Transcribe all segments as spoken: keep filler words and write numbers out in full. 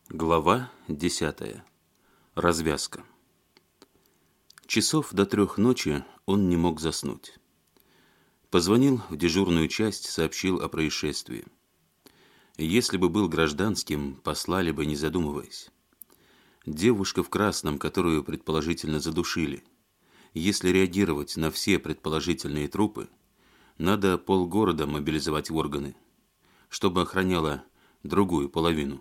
Глава десятая. Развязка. Часов до трех ночи он не мог заснуть. Позвонил в дежурную часть, сообщил о происшествии. Если бы был гражданским, послали бы, не задумываясь. Девушка в красном, которую предположительно задушили. Если реагировать на все предположительные трупы, надо полгорода мобилизовать в органы, чтобы охраняло другую половину.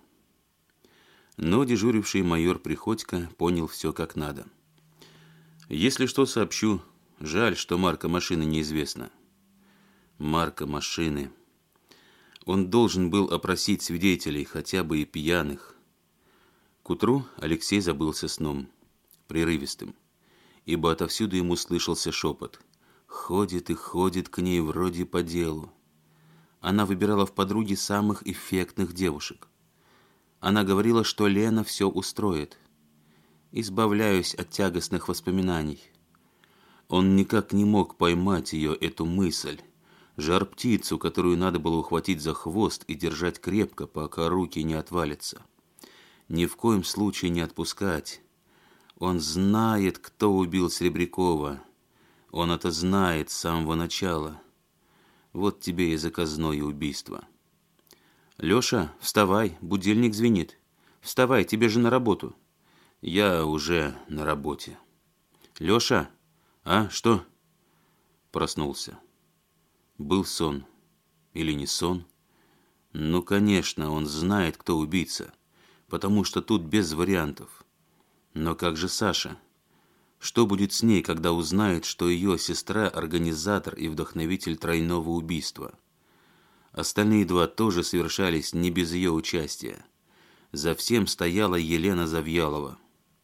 Но дежуривший майор Приходько понял все как надо. Если что, сообщу. Жаль, что марка машины неизвестна. Марка машины. Он должен был опросить свидетелей, хотя бы и пьяных. К утру Алексей забылся сном, прерывистым, ибо отовсюду ему слышался шепот. Ходит и ходит к ней вроде по делу. Она выбирала в подруги самых эффектных девушек. Она говорила, что Лена все устроит. Избавляюсь от тягостных воспоминаний. Он никак не мог поймать ее, эту мысль. Жар-птицу, которую надо было ухватить за хвост и держать крепко, пока руки не отвалятся. Ни в коем случае не отпускать. Он знает, кто убил Серебрякова. Он это знает с самого начала. Вот тебе и заказное убийство. «Леша, вставай, будильник звенит. Вставай, тебе же на работу». «Я уже на работе». «Леша, а, что?» Проснулся. Был сон. Или не сон? Ну, конечно, он знает, кто убийца, потому что тут без вариантов. Но как же Саша? Что будет с ней, когда узнает, что ее сестра – организатор и вдохновитель тройного убийства? Остальные два тоже совершались не без ее участия. За всем стояла Елена Завьялова.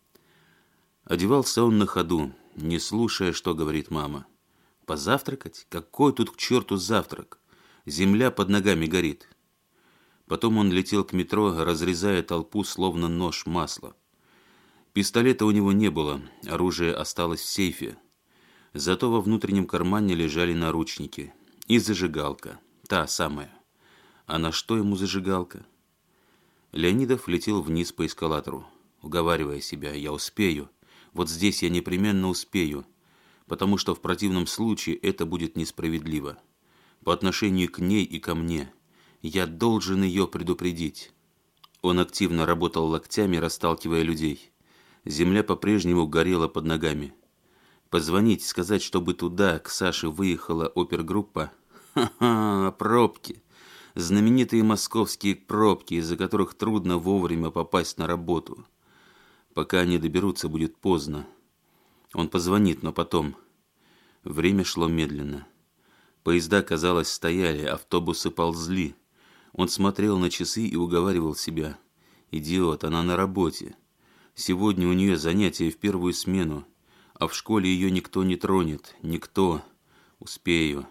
Одевался он на ходу, не слушая, что говорит мама. Позавтракать? Какой тут к черту завтрак? Земля под ногами горит. Потом он летел к метро, разрезая толпу, словно нож масла. Пистолета у него не было, оружие осталось в сейфе. Зато во внутреннем кармане лежали наручники и зажигалка. Та самая. А на что ему зажигалка? Леонидов летел вниз по эскалатору, уговаривая себя: я успею. Вот здесь я непременно успею, потому что в противном случае это будет несправедливо. По отношению к ней и ко мне. Я должен ее предупредить. Он активно работал локтями, расталкивая людей. Земля по-прежнему горела под ногами. Позвонить, сказать, чтобы туда, к Саше, выехала опергруппа. Ха-ха, пробки. Знаменитые московские пробки, из-за которых трудно вовремя попасть на работу. Пока они доберутся, будет поздно. Он позвонит, но потом. Время шло медленно. Поезда, казалось, стояли, автобусы ползли. Он смотрел на часы и уговаривал себя. Идиот, она на работе. Сегодня у нее занятия в первую смену, а в школе ее никто не тронет. Никто. Успею.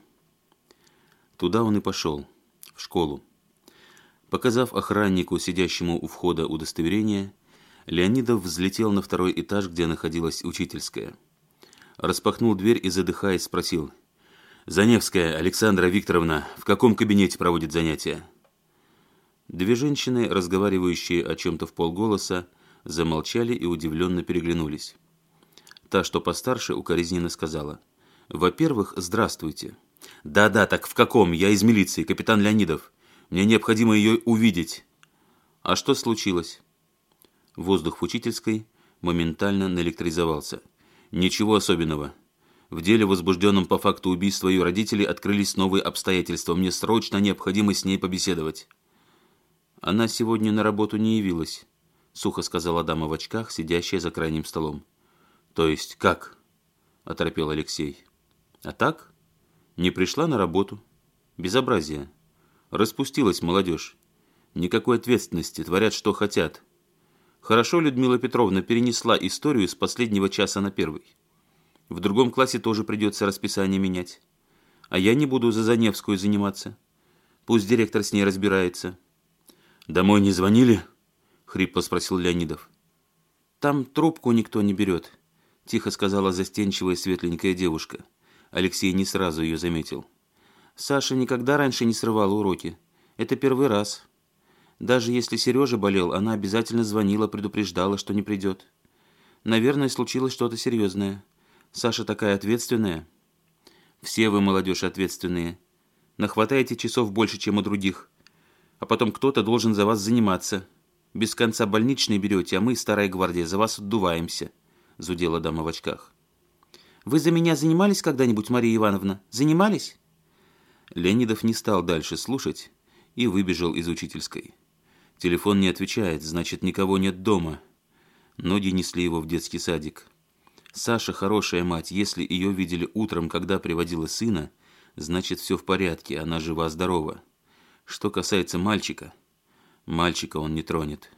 Туда он и пошел, в школу. Показав охраннику, сидящему у входа, удостоверение, Леонидов взлетел на второй этаж, где находилась учительская. Распахнул дверь и, задыхаясь, спросил: «Заневская Александра Викторовна в каком кабинете проводит занятия?» Две женщины, разговаривающие о чем-то вполголоса, замолчали и удивленно переглянулись. Та, что постарше, укоризненно сказала: «Во-первых, здравствуйте». «Да-да, так в каком? Я из милиции, капитан Леонидов. Мне необходимо ее увидеть». «А что случилось?» Воздух в учительской моментально наэлектризовался. «Ничего особенного. В деле, возбужденном по факту убийства ее родителей, открылись новые обстоятельства. Мне срочно необходимо с ней побеседовать». «Она сегодня на работу не явилась», — сухо сказала дама в очках, сидящая за крайним столом. «То есть как?» — оторопел Алексей. «А так? Не пришла на работу. Безобразие. Распустилась молодежь. Никакой ответственности, творят, что хотят. Хорошо Людмила Петровна перенесла историю с последнего часа на первый. В другом классе тоже придется расписание менять. А я не буду за Заневскую заниматься. Пусть директор с ней разбирается». «Домой не звонили?» — хрипло спросил Леонидов. «Там трубку никто не берет», — тихо сказала застенчивая светленькая девушка. Алексей не сразу ее заметил. «Саша никогда раньше не срывала уроки. Это первый раз». Даже если Сережа болел, она обязательно звонила, предупреждала, что не придет. Наверное, случилось что-то серьезное. Саша такая ответственная. Все вы, молодежь, ответственные. Нахватаете часов больше, чем у других. А потом кто-то должен за вас заниматься. Без конца больничные берете, а мы, старая гвардия, за вас отдуваемся», – зудела дама в очках. «Вы за меня занимались когда-нибудь, Мария Ивановна? Занимались?» Леонидов не стал дальше слушать и выбежал из учительской. Телефон не отвечает, значит, никого нет дома. Ноги несли его в детский садик. Саша хорошая мать, если ее видели утром, когда приводила сына, значит, все в порядке, она жива-здорова. Что касается мальчика, мальчика он не тронет.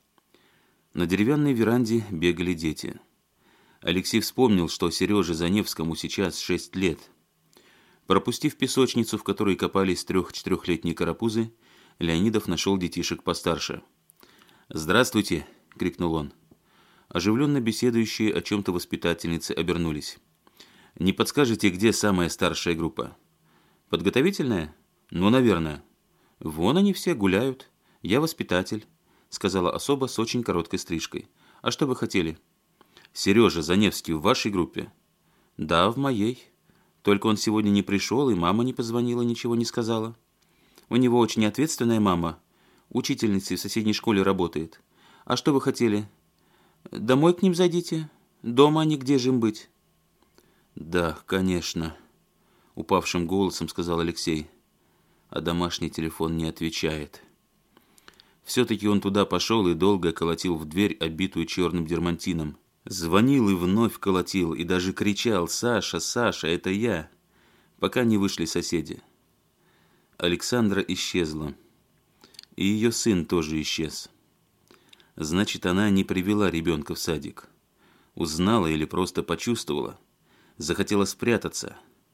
На деревянной веранде бегали дети. Алексей вспомнил, что Сереже Заневскому сейчас шесть лет. Пропустив песочницу, в которой копались трех-четырехлетние карапузы, Леонидов нашел детишек постарше. «Здравствуйте!» – крикнул он. Оживленно беседующие о чем-то воспитательницы обернулись. «Не подскажете, где самая старшая группа?» «Подготовительная? Ну, наверное». «Вон они все гуляют. Я воспитатель», – сказала особа с очень короткой стрижкой. «А что вы хотели?» «Сережа Заневский в вашей группе?» «Да, в моей. Только он сегодня не пришел, и мама не позвонила, ничего не сказала. У него очень ответственная мама. Учительницей в соседней школе работает. А что вы хотели? Домой к ним зайдите. Дома они, где же им быть?» «Да, конечно», – упавшим голосом сказал Алексей. А домашний телефон не отвечает. Все-таки он туда пошел и долго колотил в дверь, обитую черным дермантином. Звонил и вновь колотил, и даже кричал: «Саша, Саша, это я!», пока не вышли соседи. Александра исчезла. И ее сын тоже исчез. Значит, она не привела ребенка в садик. Узнала или просто почувствовала. Захотела спрятаться.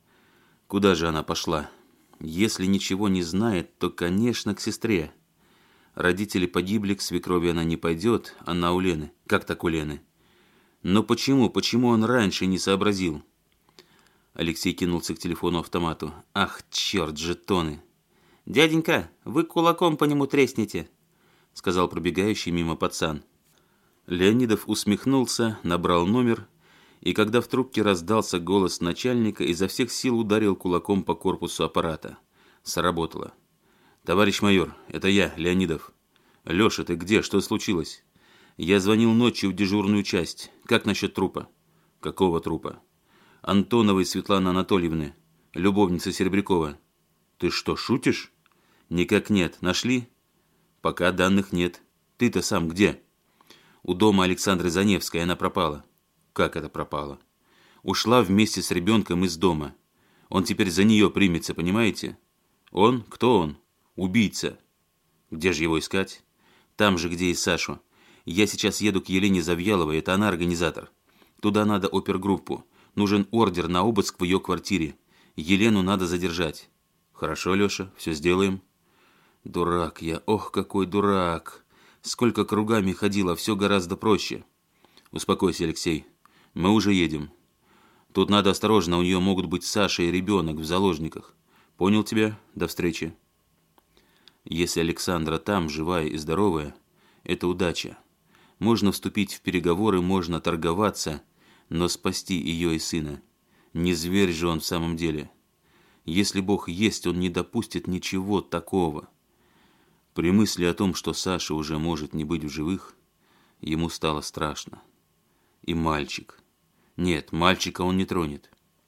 Куда же она пошла? Если ничего не знает, то, конечно, к сестре. Родители погибли, к свекрови она не пойдет, она у Лены. Как так у Лены? Но почему, почему он раньше не сообразил? Алексей кинулся к телефону-автомату. Ах, черт, жетоны! «Дяденька, вы кулаком по нему треснете», — сказал пробегающий мимо пацан. Леонидов усмехнулся, набрал номер, и когда в трубке раздался голос начальника, изо всех сил ударил кулаком по корпусу аппарата. Сработало. «Товарищ майор, это я, Леонидов. Леша, ты где? Что случилось? Я звонил ночью в дежурную часть. Как насчет трупа?» «Какого трупа?» «Антоновой Светланы Анатольевны, любовницы Серебрякова». «Ты что, шутишь?» «Никак нет. Нашли?» «Пока данных нет. Ты-то сам где?» «У дома Александры Заневской она пропала». «Как это пропала?» «Ушла вместе с ребенком из дома. Он теперь за нее примется, понимаете?» «Он? Кто он?» «Убийца». «Где же его искать?» «Там же, где и Сашу. Я сейчас еду к Елене Завьяловой, это она организатор. Туда надо опергруппу. Нужен ордер на обыск в ее квартире. Елену надо задержать». «Хорошо, Леша, все сделаем». «Дурак я, ох, какой дурак! Сколько кругами ходила, все гораздо проще». «Успокойся, Алексей, мы уже едем. Тут надо осторожно, у нее могут быть Саша и ребенок в заложниках. Понял тебя? До встречи». Если Александра там, живая и здоровая, это удача. Можно вступить в переговоры, можно торговаться, но спасти ее и сына. Не зверь же он в самом деле. Если Бог есть, он не допустит ничего такого. При мысли о том, что Саша уже может не быть в живых, ему стало страшно. И мальчик. Нет, мальчика он не тронет.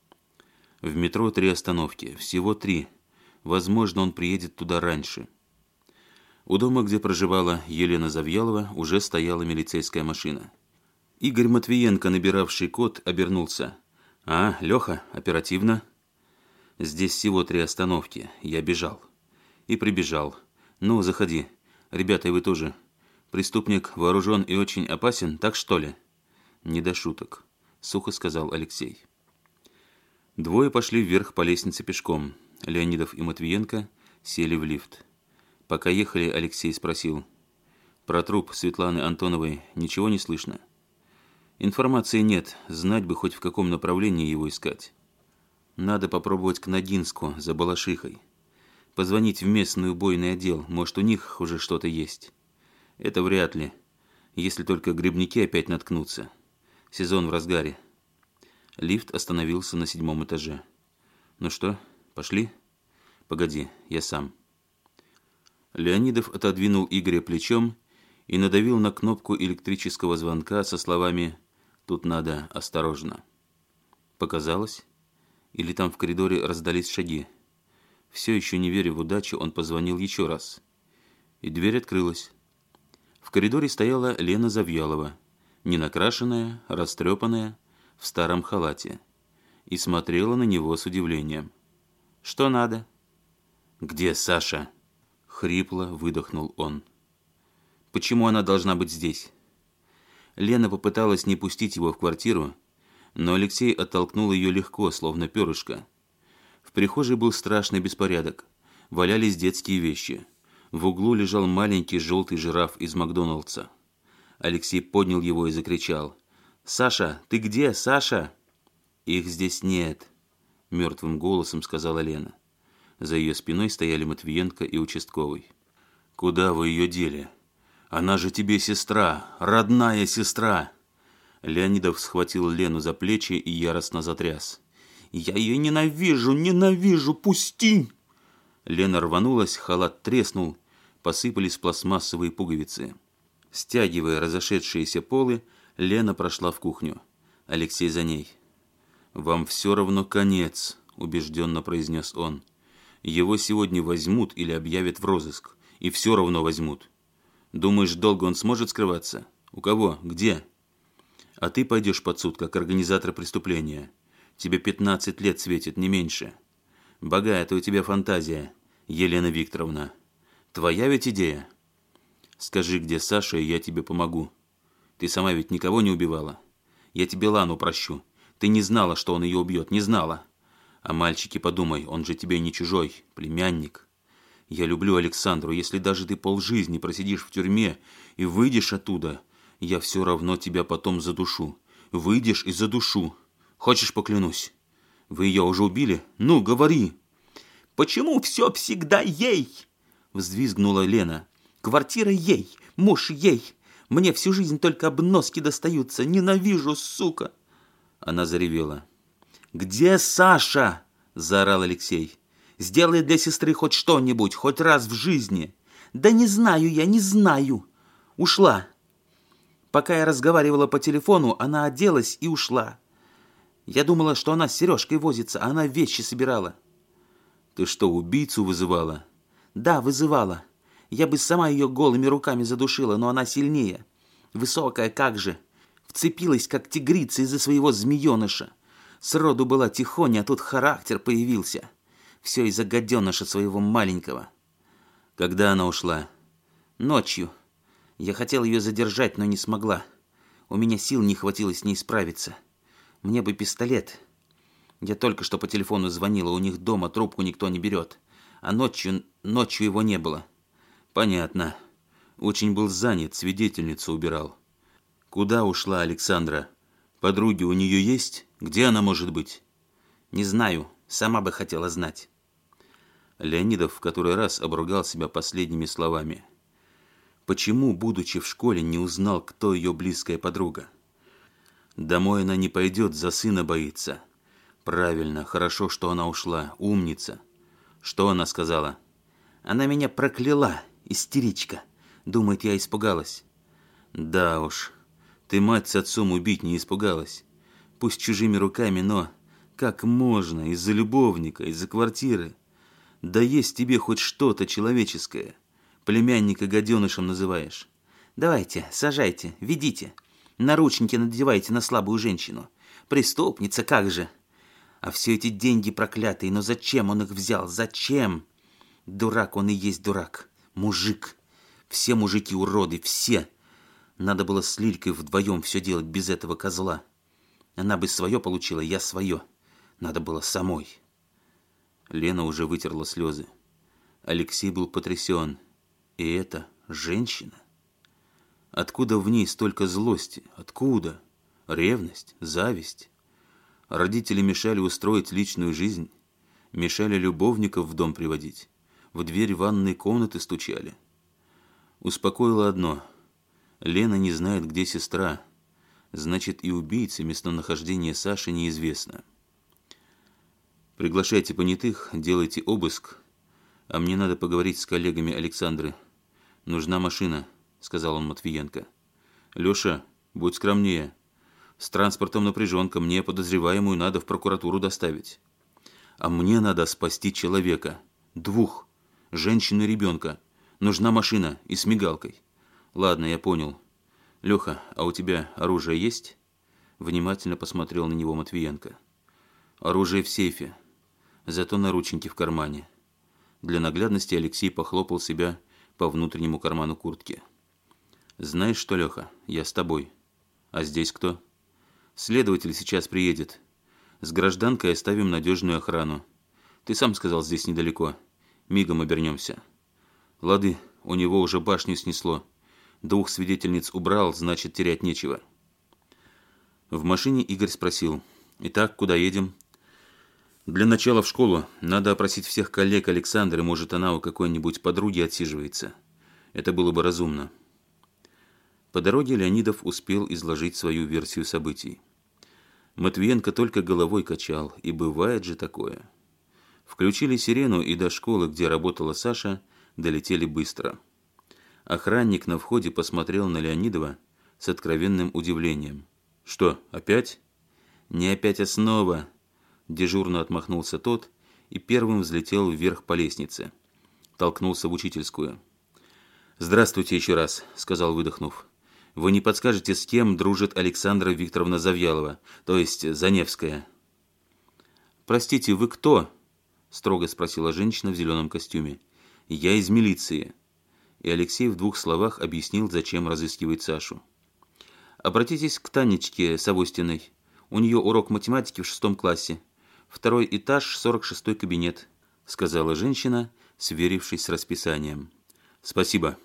В метро три остановки, всего три. Возможно, он приедет туда раньше. У дома, где проживала Елена Завьялова, уже стояла милицейская машина. Игорь Матвиенко, набиравший код, обернулся. «А, Леха, оперативно?» «Здесь всего три остановки. Я бежал». И прибежал. «Ну, заходи. Ребята, и вы тоже. Преступник вооружен и очень опасен, так что ли?» «Не до шуток», — сухо сказал Алексей. Двое пошли вверх по лестнице пешком. Леонидов и Матвиенко сели в лифт. Пока ехали, Алексей спросил. «Про труп Светланы Антоновой ничего не слышно?» «Информации нет. Знать бы хоть в каком направлении его искать. Надо попробовать к Ногинску, за Балашихой. Позвонить в местный убойный отдел, может, у них уже что-то есть. Это вряд ли, если только грибники опять наткнутся. Сезон в разгаре. Лифт остановился на седьмом этаже. Ну что, пошли? Погоди, я сам. Леонидов отодвинул Игоря плечом и надавил на кнопку электрического звонка со словами «Тут надо осторожно». Показалось? Или там в коридоре раздались шаги? Все еще не веря в удачу, он позвонил еще раз. И дверь открылась. В коридоре стояла Лена Завьялова, ненакрашенная, растрепанная, в старом халате, и смотрела на него с удивлением. «Что надо?» «Где Саша?» — хрипло выдохнул он. «Почему она должна быть здесь?» Лена попыталась не пустить его в квартиру, но Алексей оттолкнул ее легко, словно перышко. В прихожей был страшный беспорядок. Валялись детские вещи. В углу лежал маленький желтый жираф из Макдоналдса. Алексей поднял его и закричал: «Саша, ты где, Саша?» «Их здесь нет», — мертвым голосом сказала Лена. За ее спиной стояли Матвиенко и участковый. «Куда вы ее дели? Она же тебе сестра, родная сестра!» Леонидов схватил Лену за плечи и яростно затряс. «Я ее ненавижу, ненавижу, пусти!» Лена рванулась, халат треснул, посыпались пластмассовые пуговицы. Стягивая разошедшиеся полы, Лена прошла в кухню. Алексей за ней. «Вам все равно конец», — убежденно произнес он. «Его сегодня возьмут или объявят в розыск. И все равно возьмут. Думаешь, долго он сможет скрываться? У кого? Где? А ты пойдешь под суд, как организатор преступления. Тебе пятнадцать лет светит, не меньше. Богатая у тебя фантазия, Елена Викторовна. Твоя ведь идея? Скажи, где Саша, и я тебе помогу. Ты сама ведь никого не убивала. Я тебе Лану прощу. Ты не знала, что он ее убьет, не знала. А мальчике подумай, он же тебе не чужой, племянник. Я люблю Александру, если даже ты полжизни просидишь в тюрьме и выйдешь оттуда, я все равно тебя потом задушу. Выйдешь и задушу. Хочешь, поклянусь? Вы ее уже убили? Ну, говори!» «Почему все всегда ей?» — взвизгнула Лена. «Квартира ей, муж ей. Мне всю жизнь только обноски достаются. Ненавижу, сука!» Она заревела. «Где Саша?» — заорал Алексей. «Сделай для сестры хоть что-нибудь, хоть раз в жизни». «Да не знаю я, не знаю. Ушла. Пока я разговаривала по телефону, она оделась и ушла. Я думала, что она с Сережкой возится, а она вещи собирала». «Ты что, убийцу вызывала?» «Да, вызывала. Я бы сама ее голыми руками задушила, но она сильнее. Высокая как же. Вцепилась, как тигрица из-за своего змееныша. Сроду была тихоня, а тут характер появился. Все из-за гаденыша своего маленького». «Когда она ушла?» «Ночью. Я хотел ее задержать, но не смогла. У меня сил не хватило с ней справиться. Мне бы пистолет. Я только что по телефону звонила, у них дома трубку никто не берет. А ночью, ночью его не было». «Понятно. Очень был занят, свидетельницу убирал. Куда ушла Александра? Подруги у нее есть? Где она может быть?» «Не знаю. Сама бы хотела знать». Леонидов в который раз обругал себя последними словами. Почему, будучи в школе, не узнал, кто ее близкая подруга? Домой она не пойдет, за сына боится. Правильно, хорошо, что она ушла, умница. Что она сказала? Она меня прокляла, истеричка. Думает, я испугалась. Да уж, ты мать с отцом убить не испугалась. Пусть чужими руками, но как можно из-за любовника, из-за квартиры? Да есть тебе хоть что-то человеческое. Племянника гаденышем называешь. Давайте, сажайте, ведите. Наручники надевайте на слабую женщину. Преступница, как же. А все эти деньги проклятые, но зачем он их взял? Зачем? Дурак он и есть дурак. Мужик. Все мужики уроды, все. Надо было с Лилькой вдвоем все делать без этого козла. Она бы свое получила, я свое. Надо было самой. Лена уже вытерла слезы. Алексей был потрясен. И это женщина? Откуда в ней столько злости? Откуда? Ревность? Зависть? Родители мешали устроить личную жизнь? Мешали любовников в дом приводить? в дверь ванной комнаты стучали. Успокоило одно. Лена не знает, где сестра. Значит, и убийце местонахождение Саши неизвестно. Приглашайте понятых, делайте обыск, а мне надо поговорить с коллегами Александры. Нужна машина, сказал он Матвиенко. Леша, будь скромнее. С транспортом напряженка, мне подозреваемую надо в прокуратуру доставить. А мне надо спасти человека. Двух. Женщину и ребенка. Нужна машина и с мигалкой. Ладно, я понял. Леха, а у тебя оружие есть? Внимательно посмотрел на него Матвиенко. Оружие в сейфе. Зато наручники в кармане. Для наглядности Алексей похлопал себя по внутреннему карману куртки. Знаешь что, Леха, я с тобой. А здесь кто? Следователь сейчас приедет. С гражданкой оставим надежную охрану. Ты сам сказал, здесь недалеко. Мигом обернемся. Лады, у него уже башню снесло. Двух свидетельниц убрал, значит, терять нечего. В машине Игорь спросил. Итак, куда едем? Для начала в школу. Надо опросить всех коллег Александры, может, она у какой-нибудь подруги отсиживается. Это было бы разумно. По дороге Леонидов успел изложить свою версию событий. Матвиенко только головой качал, и бывает же такое. Включили сирену, и до школы, где работала Саша, долетели быстро. Охранник на входе посмотрел на Леонидова с откровенным удивлением. «Что, опять?» «Не опять, а снова!» Дежурно отмахнулся тот и первым взлетел вверх по лестнице. Толкнулся в учительскую. «Здравствуйте еще раз», — сказал, выдохнув. «Вы не подскажете, с кем дружит Александра Викторовна Завьялова, то есть Заневская?» «Простите, вы кто?» — строго спросила женщина в зеленом костюме. «Я из милиции». И Алексей в двух словах объяснил, зачем разыскивает Сашу. «Обратитесь к Танечке Савостиной. У нее урок математики в шестом классе. Второй этаж, сорок шестой кабинет», — сказала женщина, сверившись с расписанием. «Спасибо».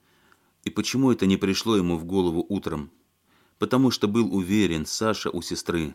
И почему это не пришло ему в голову утром? Потому что был уверен, Саша у сестры.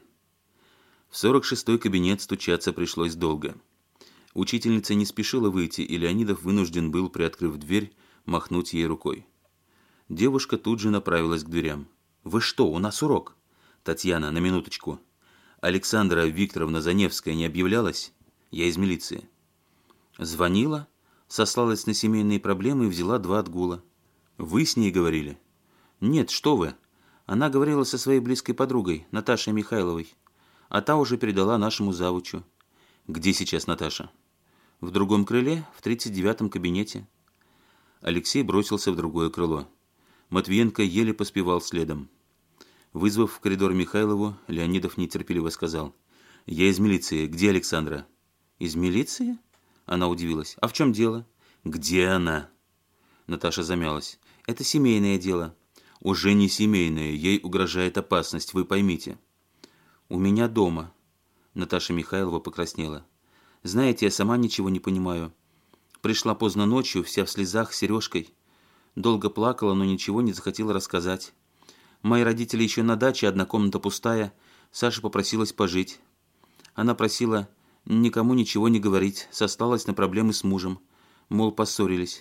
В сорок шестой кабинет стучаться пришлось долго. Учительница не спешила выйти, и Леонидов вынужден был, приоткрыв дверь, махнуть ей рукой. Девушка тут же направилась к дверям. «Вы что, у нас урок?» «Татьяна, на минуточку. Александра Викторовна Заневская не объявлялась? Я из милиции». «Звонила, сослалась на семейные проблемы и взяла два отгула». «Вы с ней говорили?» «Нет, что вы. Она говорила со своей близкой подругой, Наташей Михайловой. А та уже передала нашему завучу». «Где сейчас Наташа?» «В другом крыле, в тридцать девятом кабинете». Алексей бросился в другое крыло. Матвиенко еле поспевал следом. Вызвав в коридор Михайлову, Леонидов нетерпеливо сказал. «Я из милиции. Где Александра?» «Из милиции?» Она удивилась. «А в чем дело?» «Где она?» Наташа замялась. «Это семейное дело». «Уже не семейное. Ей угрожает опасность, вы поймите». «У меня дома». Наташа Михайлова покраснела. «Знаете, я сама ничего не понимаю. Пришла поздно ночью, вся в слезах, с сережкой. Долго плакала, но ничего не захотела рассказать. Мои родители еще на даче, одна комната пустая. Саша попросилась пожить. Она просила никому ничего не говорить, сослалась на проблемы с мужем. Мол, поссорились.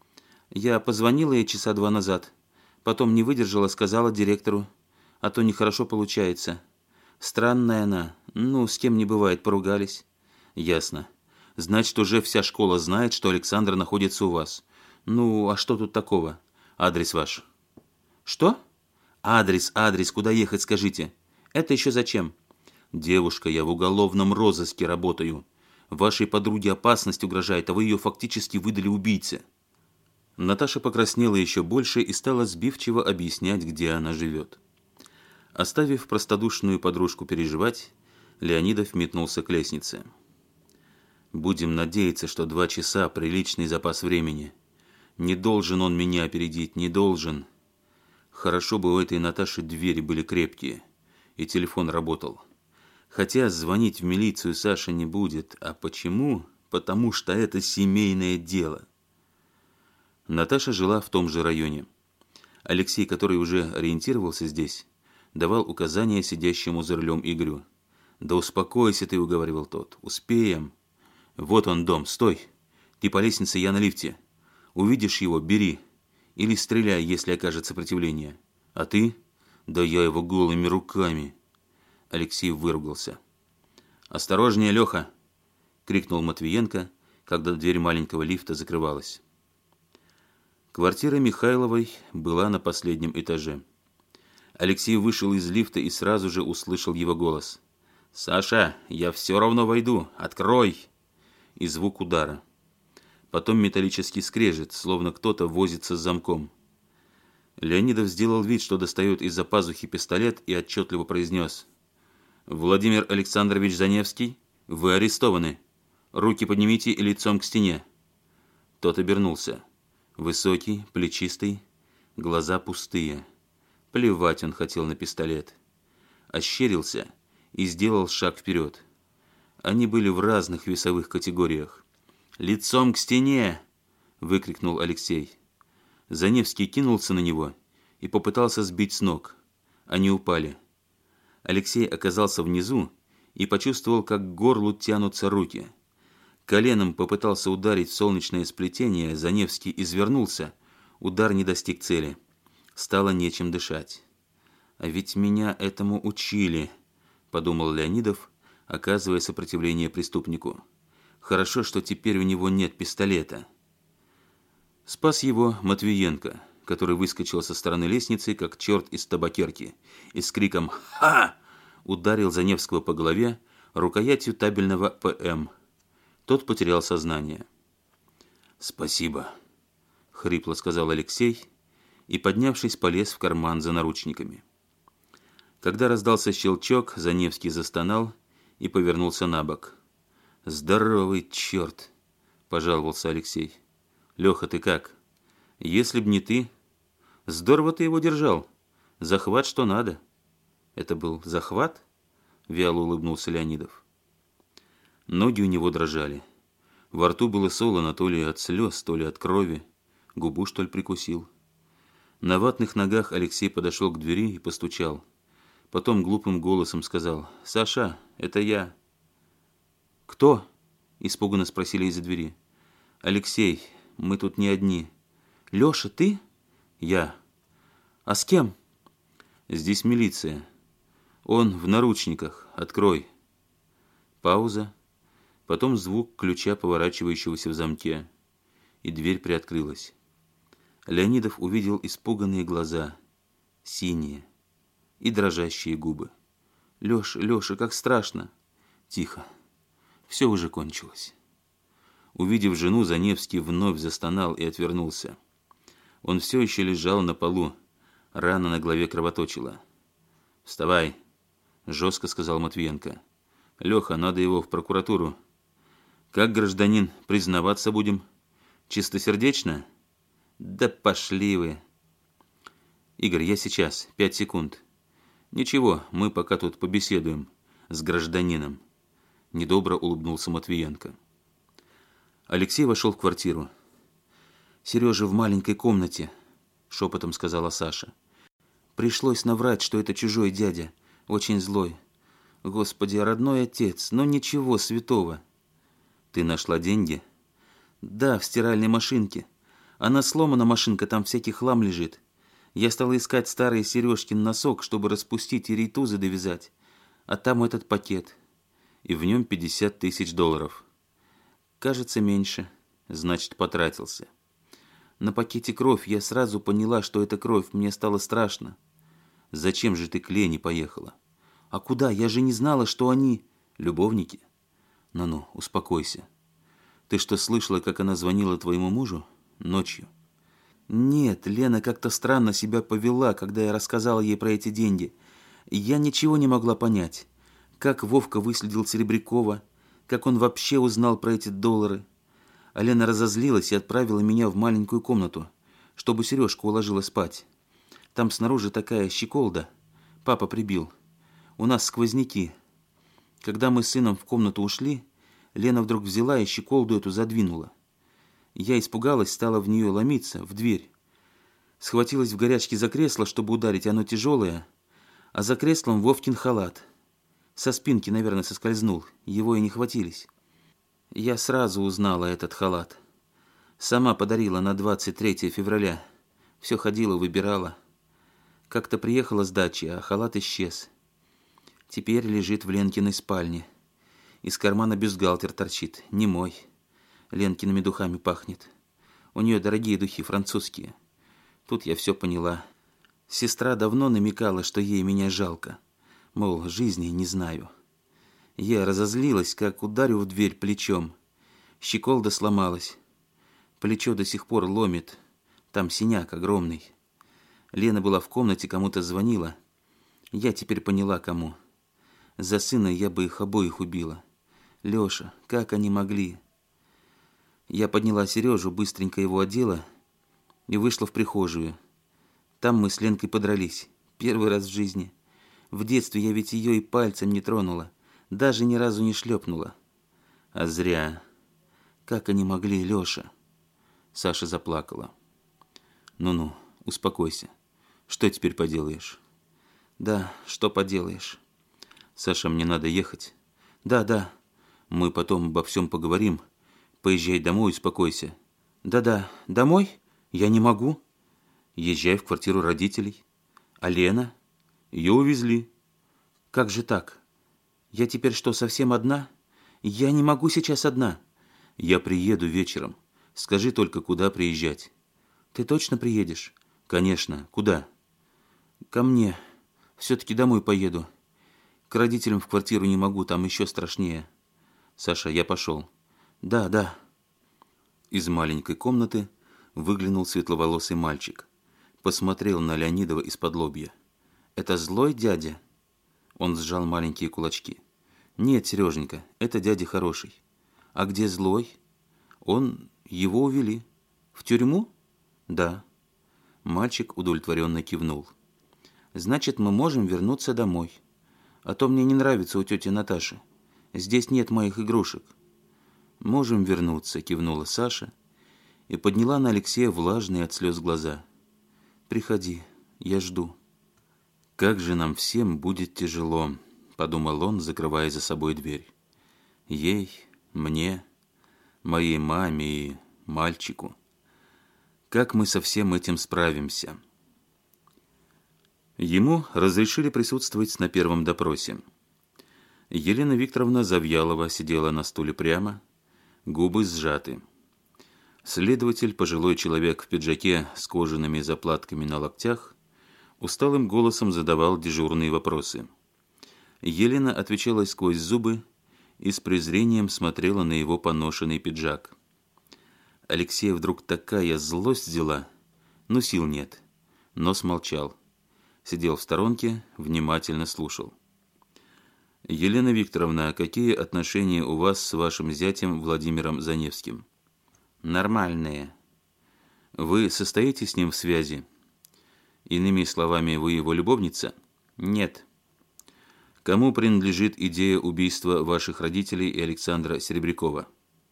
Я позвонила ей часа два назад. Потом не выдержала, сказала директору. А то нехорошо получается. Странная она. Ну, с кем не бывает, поругались». «Ясно. Значит, уже вся школа знает, что Александра находится у вас. Ну, а что тут такого? Адрес ваш». «Что?» «Адрес, адрес, куда ехать, скажите. Это еще зачем?» «Девушка, я в уголовном розыске работаю. Вашей подруге опасность угрожает, а вы ее фактически выдали убийце». Наташа покраснела еще больше и стала сбивчиво объяснять, где она живет. Оставив простодушную подружку переживать, Леонидов метнулся к лестнице. «Будем надеяться, что два часа – приличный запас времени. Не должен он меня опередить, не должен. Хорошо бы у этой Наташи двери были крепкие, и телефон работал. Хотя звонить в милицию Саша не будет. А почему? Потому что это семейное дело». Наташа жила в том же районе. Алексей, который уже ориентировался здесь, давал указания сидящему за рулем Игорю. «Да успокойся ты», — уговаривал тот. «Успеем. Вот он дом. Стой. Ты по лестнице, я на лифте. Увидишь его, бери. Или стреляй, если окажет сопротивление. А ты? Да я его голыми руками. Алексей выругался. «Осторожнее, Леха!» — крикнул Матвиенко, когда дверь маленького лифта закрывалась. Квартира Михайловой была на последнем этаже. Алексей вышел из лифта и сразу же услышал его голос. «Саша, я все равно войду! Открой!» И звук удара. Потом металлический скрежет, словно кто-то возится с замком. Леонидов сделал вид, что достает из-за пазухи пистолет и отчетливо произнес: «Владимир Александрович Заневский, вы арестованы. Руки поднимите и лицом к стене». Тот обернулся. Высокий, плечистый, глаза пустые. Плевать он хотел на пистолет. Ощерился и сделал шаг вперед. Они были в разных весовых категориях. «Лицом к стене!» — выкрикнул Алексей. Заневский кинулся на него и попытался сбить с ног. Они упали. Алексей оказался внизу и почувствовал, как к горлу тянутся руки. Коленом попытался ударить в солнечное сплетение, Заневский извернулся. Удар не достиг цели. Стало нечем дышать. «А ведь меня этому учили», — подумал Леонидов, оказывая сопротивление преступнику. «Хорошо, что теперь у него нет пистолета». Спас его Матвиенко, который выскочил со стороны лестницы, как черт из табакерки, и с криком «Ха!» ударил Заневского по голове рукоятью табельного ПМ. Тот потерял сознание. «Спасибо», — хрипло сказал Алексей и, поднявшись, полез в карман за наручниками. Когда раздался щелчок, Заневский застонал и повернулся на бок. «Здоровый черт!» – пожаловался Алексей. «Леха, ты как? Если б не ты...» «Здорово ты его держал. Захват что надо». «Это был захват?» – вяло улыбнулся Леонидов. Ноги у него дрожали. Во рту было солоно то ли от слез, то ли от крови. Губу, что ли, прикусил. На ватных ногах Алексей подошел к двери и постучал. Потом глупым голосом сказал: «Саша, это я». «Кто?» – испуганно спросили из-за двери. «Алексей, мы тут не одни». «Леша, ты?» «Я». «А с кем?» «Здесь милиция. Он в наручниках. Открой». Пауза. Потом звук ключа, поворачивающегося в замке. И дверь приоткрылась. Леонидов увидел испуганные глаза, синие, и дрожащие губы. «Леша, Леша, как страшно!» «Тихо. Все уже кончилось». Увидев жену, Заневский вновь застонал и отвернулся. Он все еще лежал на полу. Рана на голове кровоточила. «Вставай», — жестко сказал Матвиенко. «Леха, надо его в прокуратуру». «Как гражданин, признаваться будем? Чистосердечно?» «Да пошли вы!» «Игорь, я сейчас. Пять секунд». «Ничего, мы пока тут побеседуем с гражданином». Недобро улыбнулся Матвиенко. Алексей вошел в квартиру. «Сережа в маленькой комнате», — шепотом сказала Саша. «Пришлось наврать, что это чужой дядя, очень злой. Господи, родной отец, но ничего святого». «Ты нашла деньги?» «Да, в стиральной машинке. Она сломана, машинка, там всякий хлам лежит. Я стала искать старый Сережкин носок, чтобы распустить и рейтузы довязать. А там этот пакет. И в нем пятьдесят тысяч долларов. Кажется, меньше. Значит, потратился. На пакете кровь. Я сразу поняла, что это кровь. Мне стало страшно. Зачем же ты к Лене поехала? А куда? Я же не знала, что они любовники. Ну-ну, успокойся. Ты что, слышала, как она звонила твоему мужу? Ночью. Нет, Лена как-то странно себя повела, когда я рассказала ей про эти деньги. Я ничего не могла понять. Как Вовка выследил Серебрякова, как он вообще узнал про эти доллары. А Лена разозлилась и отправила меня в маленькую комнату, чтобы Сережку уложила спать. Там снаружи такая щеколда. Папа прибил. У нас сквозняки. Когда мы с сыном в комнату ушли, Лена вдруг взяла и щеколду эту задвинула. Я испугалась, стала в нее ломиться, в дверь. Схватилась в горячке за кресло, чтобы ударить, оно тяжелое, а за креслом Вовкин халат. Со спинки, наверное, соскользнул, его и не хватились. Я сразу узнала этот халат. Сама подарила на двадцать третье февраля. Все ходила, выбирала. Как-то приехала с дачи, а халат исчез. Теперь лежит в Ленкиной спальне. Из кармана бюстгальтер торчит, не мой. Ленкиными духами пахнет. У нее дорогие духи, французские. Тут я все поняла. Сестра давно намекала, что ей меня жалко. Мол, жизни не знаю. Я разозлилась, как ударю в дверь плечом. Щеколда сломалась. Плечо до сих пор ломит. Там синяк огромный. Лена была в комнате, кому-то звонила. Я теперь поняла, кому. За сына я бы их обоих убила. Леша, как они могли? Я подняла Сережу, быстренько его одела и вышла в прихожую. Там мы с Ленкой подрались. Первый раз в жизни. В детстве я ведь ее и пальцем не тронула. Даже ни разу не шлепнула. А зря. Как они могли, Леша? Саша заплакала. Ну-ну, успокойся. Что теперь поделаешь? Да, что поделаешь? Саша, мне надо ехать. Да, да. Мы потом обо всем поговорим. Поезжай домой, успокойся. Да-да, домой? Я не могу. Езжай в квартиру родителей. А Лена? Ее увезли. Как же так? Я теперь что, совсем одна? Я не могу сейчас одна. Я приеду вечером. Скажи только, куда приезжать. Ты точно приедешь? Конечно. Куда? Ко мне. Все-таки домой поеду. К родителям в квартиру не могу, там еще страшнее. Саша, я пошел. Да, да. Из маленькой комнаты выглянул светловолосый мальчик. Посмотрел на Леонидова из-под лобья. Это злой дядя? Он сжал маленькие кулачки. Нет, Сереженька, это дядя хороший. А где злой? Он... Его увели. В тюрьму? Да. Мальчик удовлетворенно кивнул. Значит, мы можем вернуться домой. А то мне не нравится у тети Наташи. Здесь нет моих игрушек. Можем вернуться, кивнула Саша и подняла на Алексея влажные от слез глаза. Приходи, я жду. Как же нам всем будет тяжело, подумал он, закрывая за собой дверь. Ей, мне, моей маме и мальчику. Как мы со всем этим справимся? Ему разрешили присутствовать на первом допросе. Елена Викторовна Завьялова сидела на стуле прямо, губы сжаты. Следователь, пожилой человек в пиджаке с кожаными заплатками на локтях, усталым голосом задавал дежурные вопросы. Елена отвечала сквозь зубы и с презрением смотрела на его поношенный пиджак. Алексея вдруг такая злость взяла, но сил нет, но смолчал. Сидел в сторонке, внимательно слушал. Елена Викторовна, какие отношения у вас с вашим зятем Владимиром Заневским? Нормальные. Вы состоите с ним в связи? Иными словами, вы его любовница? Нет. Кому принадлежит идея убийства ваших родителей и Александра Серебрякова?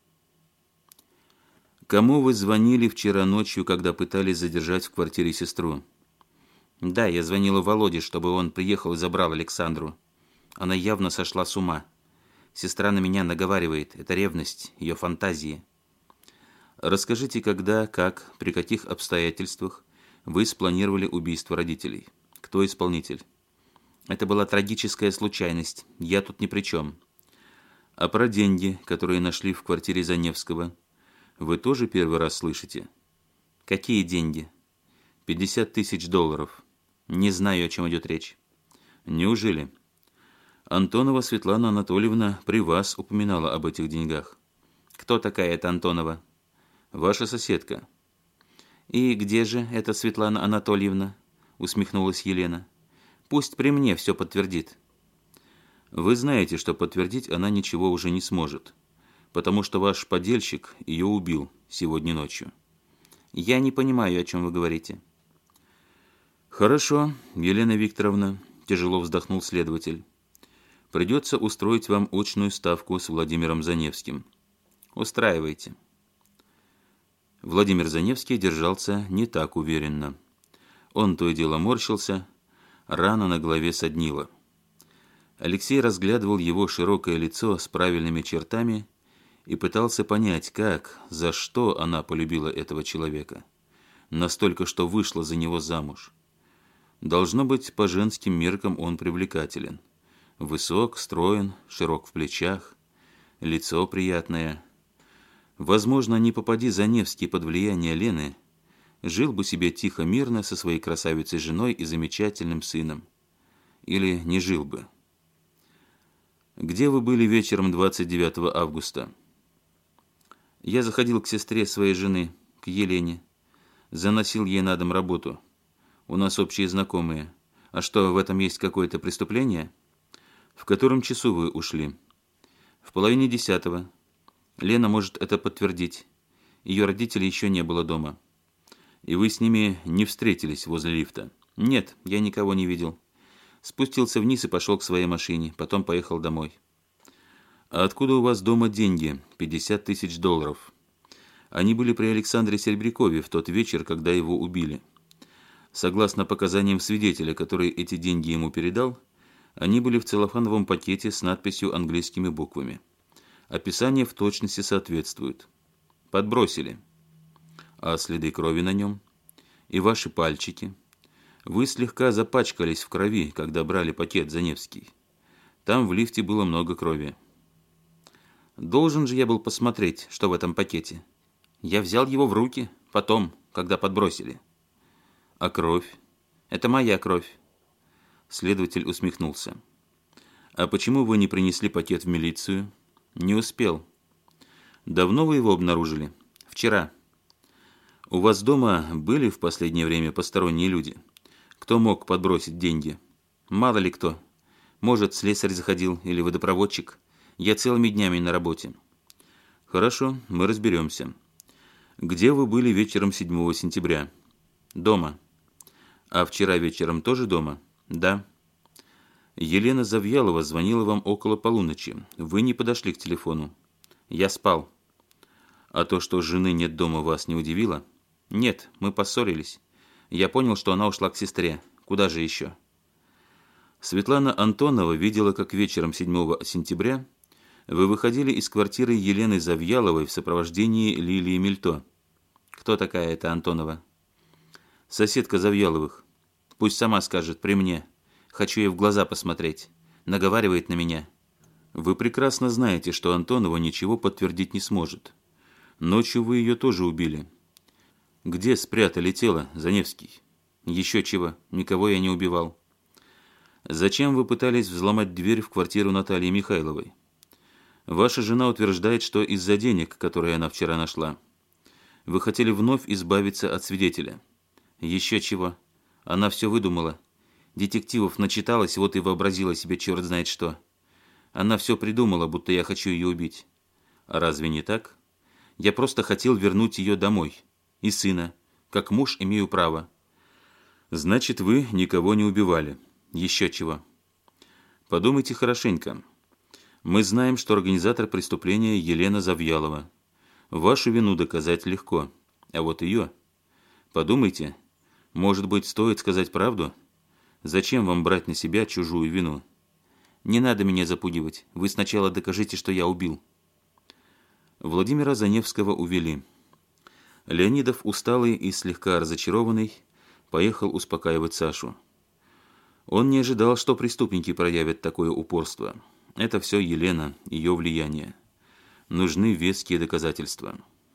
Кому вы звонили вчера ночью, когда пытались задержать в квартире сестру? Да, я звонила Володе, чтобы он приехал и забрал Александру. Она явно сошла с ума. Сестра на меня наговаривает. Это ревность, ее фантазии. Расскажите, когда, как, при каких обстоятельствах вы спланировали убийство родителей? Кто исполнитель? Это была трагическая случайность. Я тут ни при чем. А про деньги, которые нашли в квартире Заневского, вы тоже первый раз слышите? Какие деньги? пятьдесят тысяч долларов. Не знаю, о чем идет речь. Неужели? Антонова Светлана Анатольевна при вас упоминала об этих деньгах. Кто такая эта Антонова? Ваша соседка. И где же эта Светлана Анатольевна? Усмехнулась Елена. Пусть при мне все подтвердит. Вы знаете, что подтвердить она ничего уже не сможет, потому что ваш подельщик ее убил сегодня ночью. Я не понимаю, о чем вы говорите. Хорошо, Елена Викторовна, тяжело вздохнул следователь. Придется устроить вам очную ставку с Владимиром Заневским. Устраивайте. Владимир Заневский держался не так уверенно. Он то и дело морщился, рана на голове соднила. Алексей разглядывал его широкое лицо с правильными чертами и пытался понять, как, за что она полюбила этого человека. Настолько, что вышла за него замуж. Должно быть, по женским меркам он привлекателен. Высок, строен, широк в плечах, лицо приятное. Возможно, не попади Заневский под влияние Лены, жил бы себе тихо-мирно со своей красавицей женой и замечательным сыном. Или не жил бы. Где вы были вечером двадцать девятого августа? Я заходил к сестре своей жены, к Елене. Заносил ей на дом работу. У нас общие знакомые. А что, в этом есть какое-то преступление? В котором часу вы ушли? В половине десятого. Лена может это подтвердить. Ее родителей еще не было дома. И вы с ними не встретились возле лифта? Нет, я никого не видел. Спустился вниз и пошел к своей машине, потом поехал домой. А откуда у вас дома деньги? пятьдесят тысяч долларов. Они были при Александре Серебрякове в тот вечер, когда его убили. Согласно показаниям свидетеля, который эти деньги ему передал, они были в целлофановом пакете с надписью английскими буквами. Описание в точности соответствует. Подбросили. А следы крови на нем? И ваши пальчики? Вы слегка запачкались в крови, когда брали пакет Заневский. Там в лифте было много крови. Должен же я был посмотреть, что в этом пакете. Я взял его в руки, потом, когда подбросили. А кровь? Это моя кровь. Следователь усмехнулся. А почему вы не принесли пакет в милицию? Не успел. Давно вы его обнаружили? Вчера. У вас дома были в последнее время посторонние люди? Кто мог подбросить деньги? Мало ли кто. Может, слесарь заходил или водопроводчик. Я целыми днями на работе. Хорошо, мы разберемся. Где вы были вечером седьмого сентября? Дома. А вчера вечером тоже дома? Да. Елена Завьялова звонила вам около полуночи. Вы не подошли к телефону. Я спал. А то, что жены нет дома, вас не удивило? Нет, мы поссорились. Я понял, что она ушла к сестре. Куда же еще? Светлана Антонова видела, как вечером седьмого сентября вы выходили из квартиры Елены Завьяловой в сопровождении Лилии Мильто. Кто такая эта Антонова? Соседка Завьяловых. Пусть сама скажет при мне. Хочу ей в глаза посмотреть. Наговаривает на меня. Вы прекрасно знаете, что Антонова ничего подтвердить не сможет. Ночью вы ее тоже убили. Где спрятали тело, Заневский? Еще чего, никого я не убивал. Зачем вы пытались взломать дверь в квартиру Натальи Михайловой? Ваша жена утверждает, что из-за денег, которые она вчера нашла. Вы хотели вновь избавиться от свидетеля. Еще чего. Она все выдумала. Детективов начиталась, вот и вообразила себе черт знает что. Она все придумала, будто я хочу ее убить. А разве не так? Я просто хотел вернуть ее домой. И сына. Как муж имею право. Значит, вы никого не убивали. Еще чего. Подумайте хорошенько. Мы знаем, что организатор преступления Елена Завьялова. Вашу вину доказать легко. А вот ее... Подумайте, может быть, стоит сказать правду? Зачем вам брать на себя чужую вину? Не надо меня запугивать. Вы сначала докажите, что я убил. Владимира Заневского увели. Леонидов, усталый и слегка разочарованный, поехал успокаивать Сашу. Он не ожидал, что преступники проявят такое упорство. Это все Елена, ее влияние. Нужны веские доказательства.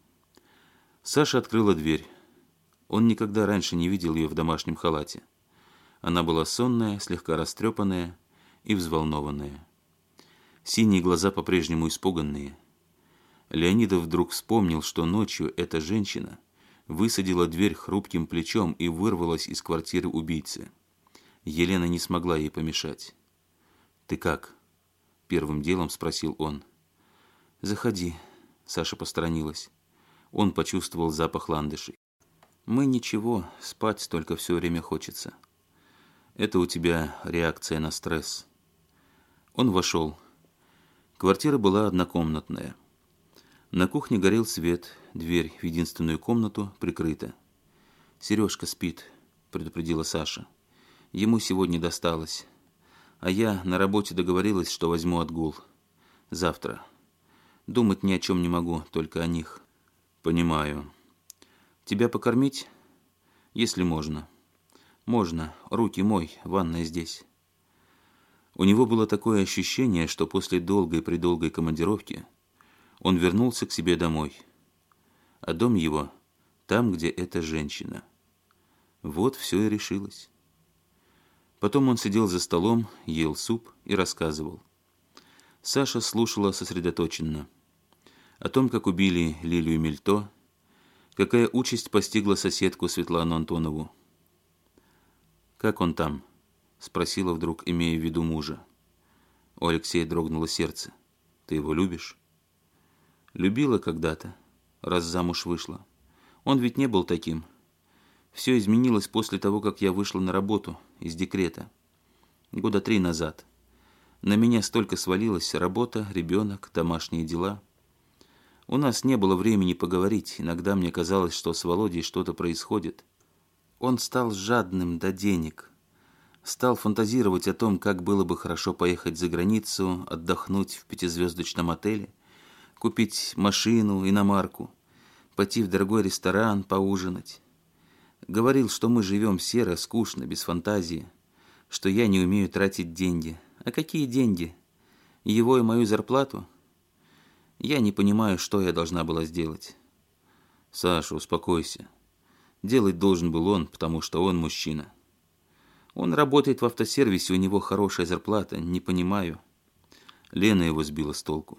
Саша открыла дверь. Он никогда раньше не видел ее в домашнем халате. Она была сонная, слегка растрепанная и взволнованная. Синие глаза по-прежнему испуганные. Леонидов вдруг вспомнил, что ночью эта женщина высадила дверь хрупким плечом и вырвалась из квартиры убийцы. Елена не смогла ей помешать. «Ты как?» – первым делом спросил он. «Заходи», – Саша посторонилась. Он почувствовал запах ландышей. «Мы ничего, спать только все время хочется. Это у тебя реакция на стресс». Он вошел. Квартира была однокомнатная. На кухне горел свет, дверь в единственную комнату прикрыта. «Сережка спит», – предупредила Саша. «Ему сегодня досталось. А я на работе договорилась, что возьму отгул. Завтра. Думать ни о чем не могу, только о них. Понимаю. Тебя покормить? Если можно. Можно. Руки мой, ванная здесь. У него было такое ощущение, что после долгой-предолгой командировки он вернулся к себе домой. А дом его там, где эта женщина. Вот все и решилось. Потом он сидел за столом, ел суп и рассказывал. Саша слушала сосредоточенно. О том, как убили Лилию Мельто, какая участь постигла соседку Светлану Антонову. «Как он там?» – спросила вдруг, имея в виду мужа. У Алексея дрогнуло сердце. «Ты его любишь?» «Любила когда-то, раз замуж вышла. Он ведь не был таким. Все изменилось после того, как я вышла на работу из декрета. Года три назад. На меня столько свалилось: работа, ребенок, домашние дела. У нас не было времени поговорить. Иногда мне казалось, что с Володей что-то происходит. Он стал жадным до денег. Стал фантазировать о том, как было бы хорошо поехать за границу, отдохнуть в пятизвездочном отеле, купить машину, иномарку, пойти в дорогой ресторан, поужинать. Говорил, что мы живем серо, скучно, без фантазии, что я не умею тратить деньги. А какие деньги? Его и мою зарплату? Я не понимаю, что я должна была сделать. Саша, успокойся. Делать должен был он, потому что он мужчина. Он работает в автосервисе, у него хорошая зарплата, не понимаю. Лена его сбила с толку.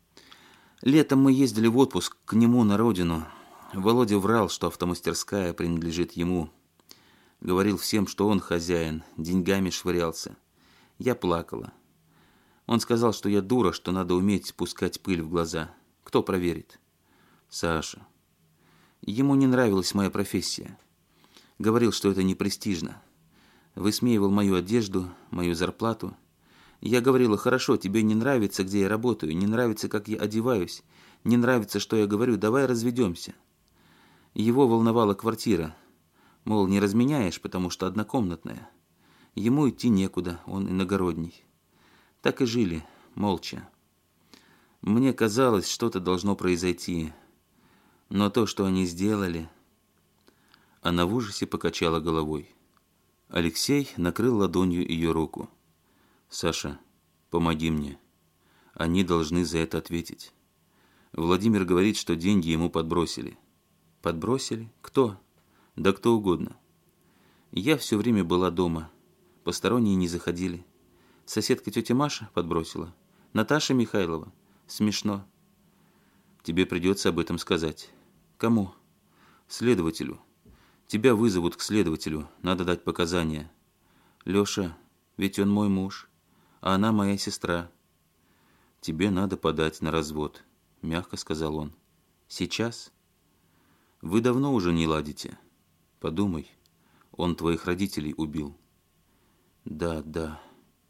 Летом мы ездили в отпуск к нему на родину. Володя врал, что автомастерская принадлежит ему. Говорил всем, что он хозяин, деньгами швырялся. Я плакала. Он сказал, что я дура, что надо уметь пускать пыль в глаза. Кто проверит? Саша. Ему не нравилась моя профессия. Говорил, что это не престижно. Высмеивал мою одежду, мою зарплату. Я говорила: хорошо, тебе не нравится, где я работаю, не нравится, как я одеваюсь, не нравится, что я говорю, давай разведемся. Его волновала квартира. Мол, не разменяешь, потому что однокомнатная. Ему идти некуда, он иногородний. Так и жили, молча. Мне казалось, что-то должно произойти. Но то, что они сделали... Она в ужасе покачала головой. Алексей накрыл ладонью ее руку. «Саша, помоги мне. Они должны за это ответить. Владимир говорит, что деньги ему подбросили». «Подбросили? Кто?» «Да кто угодно. Я все время была дома. Посторонние не заходили. Соседка тетя Маша подбросила. Наташа Михайлова. Смешно. Тебе придется об этом сказать». «Кому?» «Следователю. Тебя вызовут к следователю. Надо дать показания». «Леша, ведь он мой муж, а она моя сестра». «Тебе надо подать на развод», — мягко сказал он. «Сейчас?» «Вы давно уже не ладите. Подумай, он твоих родителей убил». «Да, да».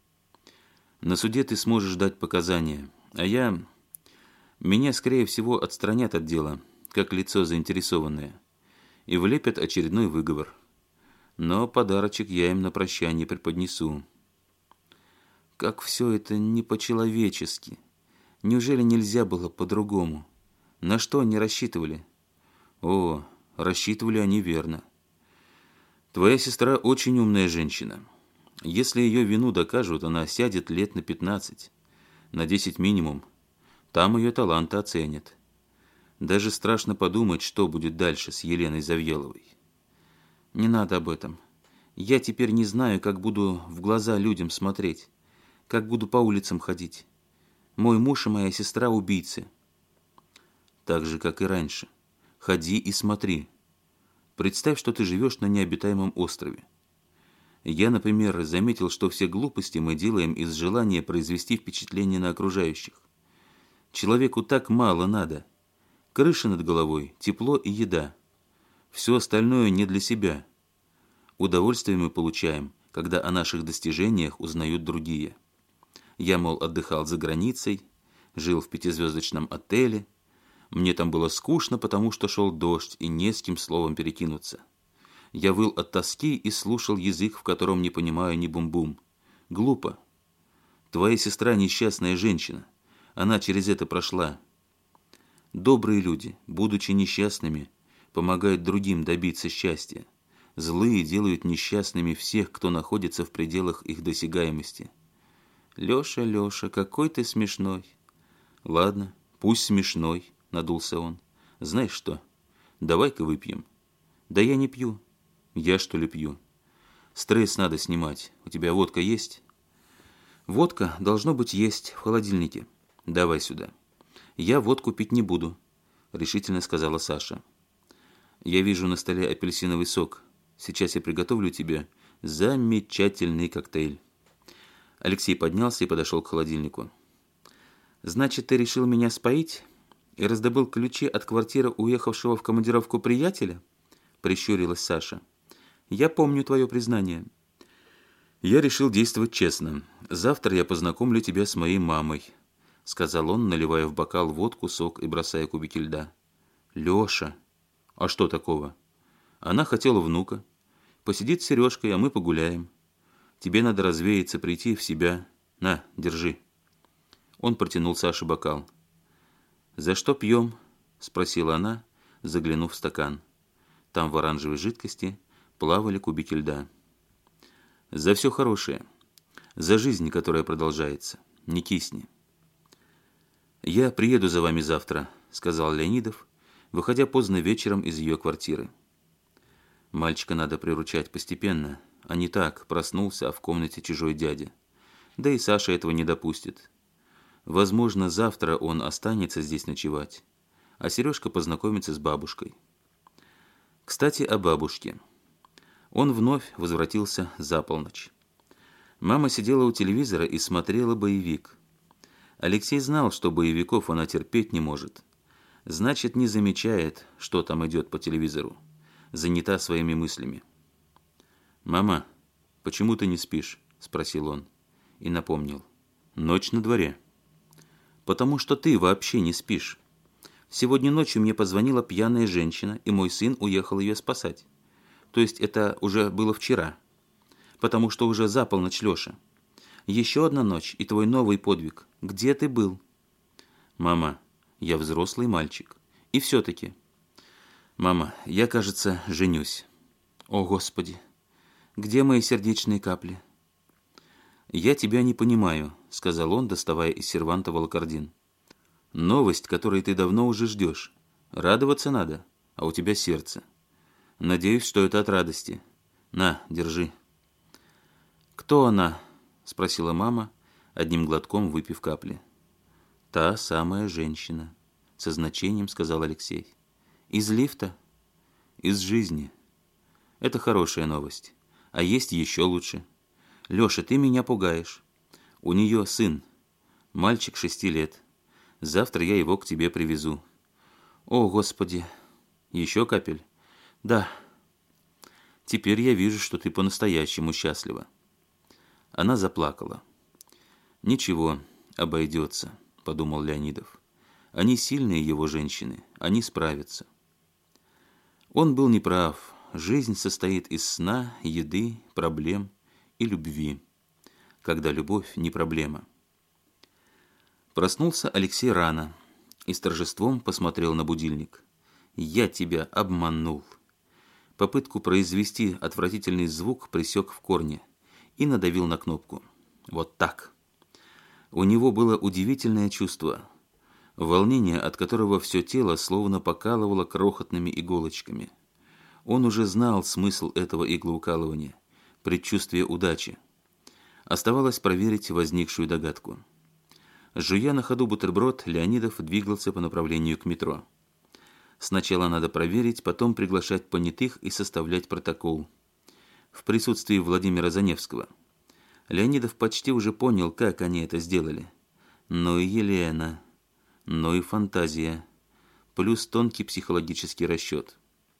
«На суде ты сможешь дать показания, а я... Меня, скорее всего, отстранят от дела, как лицо заинтересованное, и влепят очередной выговор. Но подарочек я им на прощание преподнесу». Как все это не по-человечески. Неужели нельзя было по-другому? На что они рассчитывали? О, рассчитывали они верно. Твоя сестра очень умная женщина. Если ее вину докажут, она сядет лет на пятнадцать, на десять минимум. Там ее таланты оценят. Даже страшно подумать, что будет дальше с Еленой Завьяловой. Не надо об этом. Я теперь не знаю, как буду в глаза людям смотреть, как буду по улицам ходить. Мой муж и моя сестра убийцы. Так же, как и раньше. Ходи и смотри. Представь, что ты живешь на необитаемом острове. Я, например, заметил, что все глупости мы делаем из желания произвести впечатление на окружающих. Человеку так мало надо. Крыша над головой, тепло и еда. Все остальное не для себя. Удовольствие мы получаем, когда о наших достижениях узнают другие. Я, мол, отдыхал за границей, жил в пятизвездочном отеле. Мне там было скучно, потому что шел дождь, и не с кем словом перекинуться. Я выл от тоски и слушал язык, в котором не понимаю ни бум-бум. Глупо. Твоя сестра несчастная женщина. Она через это прошла. Добрые люди, будучи несчастными, помогают другим добиться счастья. Злые делают несчастными всех, кто находится в пределах их досягаемости. Леша, Леша, какой ты смешной. Ладно, пусть смешной, надулся он. Знаешь что, давай-ка выпьем. Да я не пью. Я что ли пью? Стресс надо снимать. У тебя водка есть? Водка, должно быть, есть в холодильнике. Давай сюда. Я водку пить не буду, решительно сказала Саша. Я вижу на столе апельсиновый сок. Сейчас я приготовлю тебе замечательный коктейль. Алексей поднялся и подошел к холодильнику. Значит, ты решил меня споить и раздобыл ключи от квартиры уехавшего в командировку приятеля? Прищурилась Саша. Я помню твое признание. Я решил действовать честно. Завтра я познакомлю тебя с моей мамой, сказал он, наливая в бокал водку, сок и бросая кубики льда. Леша, а что такого? Она хотела внука. Посидит с Сережкой, а мы погуляем. Тебе надо развеяться, прийти в себя. На, держи. Он протянул Саше бокал. За что пьем? Спросила она, заглянув в стакан. Там в оранжевой жидкости плавали кубики льда. За все хорошее. За жизнь, которая продолжается. Не кисни. Я приеду за вами завтра, сказал Леонидов, выходя поздно вечером из ее квартиры. Мальчика надо приручать постепенно, а не так, проснулся, а в комнате чужой дядя. Да и Саша этого не допустит. Возможно, завтра он останется здесь ночевать, а Сережка познакомится с бабушкой. Кстати, о бабушке. Он вновь возвратился за полночь. Мама сидела у телевизора и смотрела боевик. Алексей знал, что боевиков она терпеть не может. Значит, не замечает, что там идет по телевизору. Занята своими мыслями. «Мама, почему ты не спишь?» – спросил он. И напомнил. «Ночь на дворе». «Потому что ты вообще не спишь. Сегодня ночью мне позвонила пьяная женщина, и мой сын уехал ее спасать. То есть это уже было вчера. Потому что уже за полночь, Леша. Еще одна ночь, и твой новый подвиг. Где ты был?» «Мама, я взрослый мальчик. И все-таки...» «Мама, я, кажется, женюсь». «О, Господи! Где мои сердечные капли?» «Я тебя не понимаю», — сказал он, доставая из серванта волокордин. «Новость, которой ты давно уже ждешь. Радоваться надо, а у тебя сердце. Надеюсь, что это от радости. На, держи». «Кто она?» — спросила мама, одним глотком выпив капли. «Та самая женщина», — со значением сказал Алексей. «Из лифта?» «Из жизни. Это хорошая новость. А есть еще лучше. Леша, ты меня пугаешь. У нее сын. Мальчик шести лет. Завтра я его к тебе привезу». «О, Господи! Еще капель?» «Да. Теперь я вижу, что ты по-настоящему счастлива». Она заплакала. «Ничего, обойдется», — подумал Леонидов. «Они сильные, его женщины. Они справятся». Он был неправ. Жизнь состоит из сна, еды, проблем и любви. Когда любовь не проблема. Проснулся Алексей рано и с торжеством посмотрел на будильник. «Я тебя обманул». Попытку произвести отвратительный звук пресек в корне и надавил на кнопку. Вот так. У него было удивительное чувство. Волнение, от которого все тело словно покалывало крохотными иголочками. Он уже знал смысл этого иглоукалывания, предчувствие удачи. Оставалось проверить возникшую догадку. Жуя на ходу бутерброд, Леонидов двигался по направлению к метро. Сначала надо проверить, потом приглашать понятых и составлять протокол. В присутствии Владимира Заневского. Леонидов почти уже понял, как они это сделали. Но и Елена... но и фантазия, плюс тонкий психологический расчет.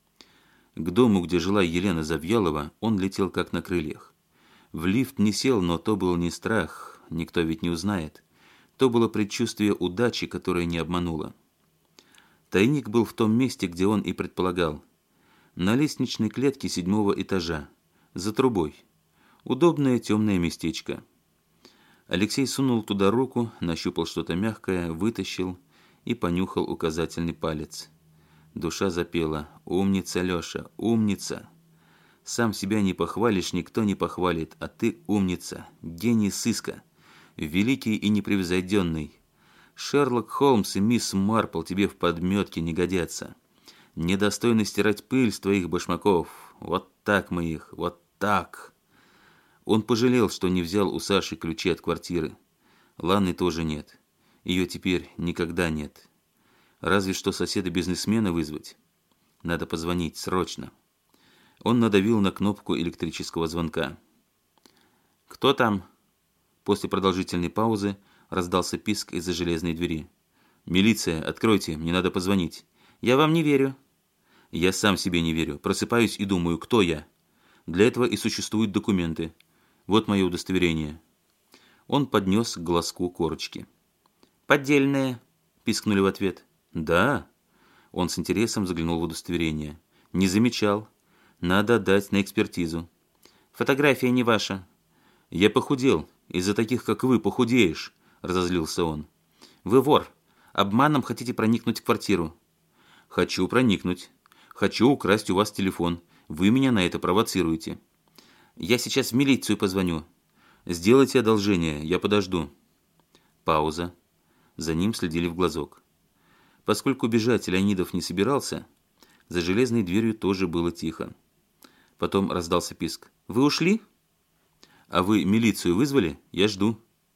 К дому, где жила Елена Завьялова, он летел как на крыльях. В лифт не сел, но то был не страх, никто ведь не узнает. То было предчувствие удачи, которое не обмануло. Тайник был в том месте, где он и предполагал. На лестничной клетке седьмого этажа, за трубой. Удобное темное местечко. Алексей сунул туда руку, нащупал что-то мягкое, вытащил и понюхал указательный палец. Душа запела: «Умница, Леша, умница! Сам себя не похвалишь, никто не похвалит, а ты умница, гений сыска, великий и непревзойденный. Шерлок Холмс и мисс Марпл тебе в подметке не годятся. Недостойно стирать пыль с твоих башмаков. Вот так мы их, вот так!» Он пожалел, что не взял у Саши ключи от квартиры. Ланы тоже нет. Ее теперь никогда нет. Разве что соседа-бизнесмена вызвать. Надо позвонить, срочно. Он надавил на кнопку электрического звонка. «Кто там?» После продолжительной паузы раздался писк из-за железной двери. «Милиция, откройте, мне надо позвонить». «Я вам не верю». «Я сам себе не верю. Просыпаюсь и думаю, кто я. Для этого и существуют документы. Вот мое удостоверение». Он поднес к глазку корочки. «Поддельные», – пискнули в ответ. «Да?» Он с интересом заглянул в удостоверение. «Не замечал. Надо отдать на экспертизу». «Фотография не ваша». «Я похудел. Из-за таких, как вы, похудеешь», – разозлился он. «Вы вор. Обманом хотите проникнуть в квартиру». «Хочу проникнуть. Хочу украсть у вас телефон. Вы меня на это провоцируете». «Я сейчас в милицию позвоню». «Сделайте одолжение, я подожду». Пауза. За ним следили в глазок. Поскольку бежать Леонидов не собирался, за железной дверью тоже было тихо. Потом раздался писк. «Вы ушли?» «А вы милицию вызвали? Я жду».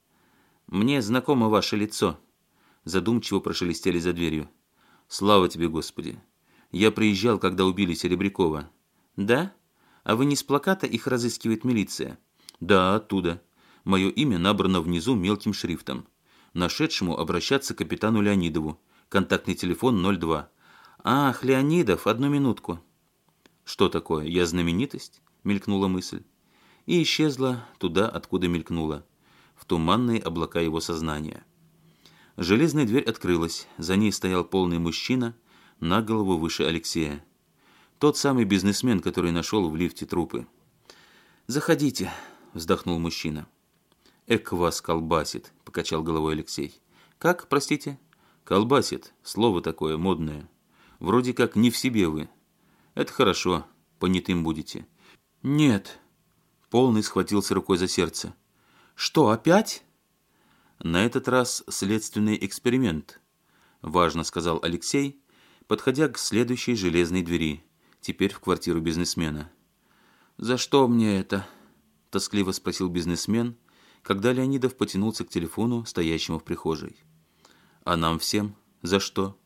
«Мне знакомо ваше лицо», – задумчиво прошелестели за дверью. «Слава тебе, Господи! Я приезжал, когда убили Серебрякова». «Да? А вы не с плаката их разыскивает милиция?» «Да, оттуда. Мое имя набрано внизу мелким шрифтом. Нашедшему обращаться к капитану Леонидову. Контактный телефон ноль два». «Ах, Леонидов, одну минутку». «Что такое? Я знаменитость?» – мелькнула мысль. И исчезла туда, откуда мелькнула, в туманные облака его сознания. Железная дверь открылась. За ней стоял полный мужчина, на голову выше Алексея. Тот самый бизнесмен, который нашел в лифте трупы. «Заходите», – вздохнул мужчина. «Эк вас колбасит», – покачал головой Алексей. «Как, простите?» «Колбасит. Слово такое модное. Вроде как не в себе вы. Это хорошо, понятым будете». «Нет». Полный схватился рукой за сердце. «Что, опять?» «На этот раз следственный эксперимент», – важно сказал Алексей, подходя к следующей железной двери, теперь в квартиру бизнесмена. «За что мне это?» – тоскливо спросил бизнесмен, когда Леонидов потянулся к телефону, стоящему в прихожей. «А нам всем? За что?»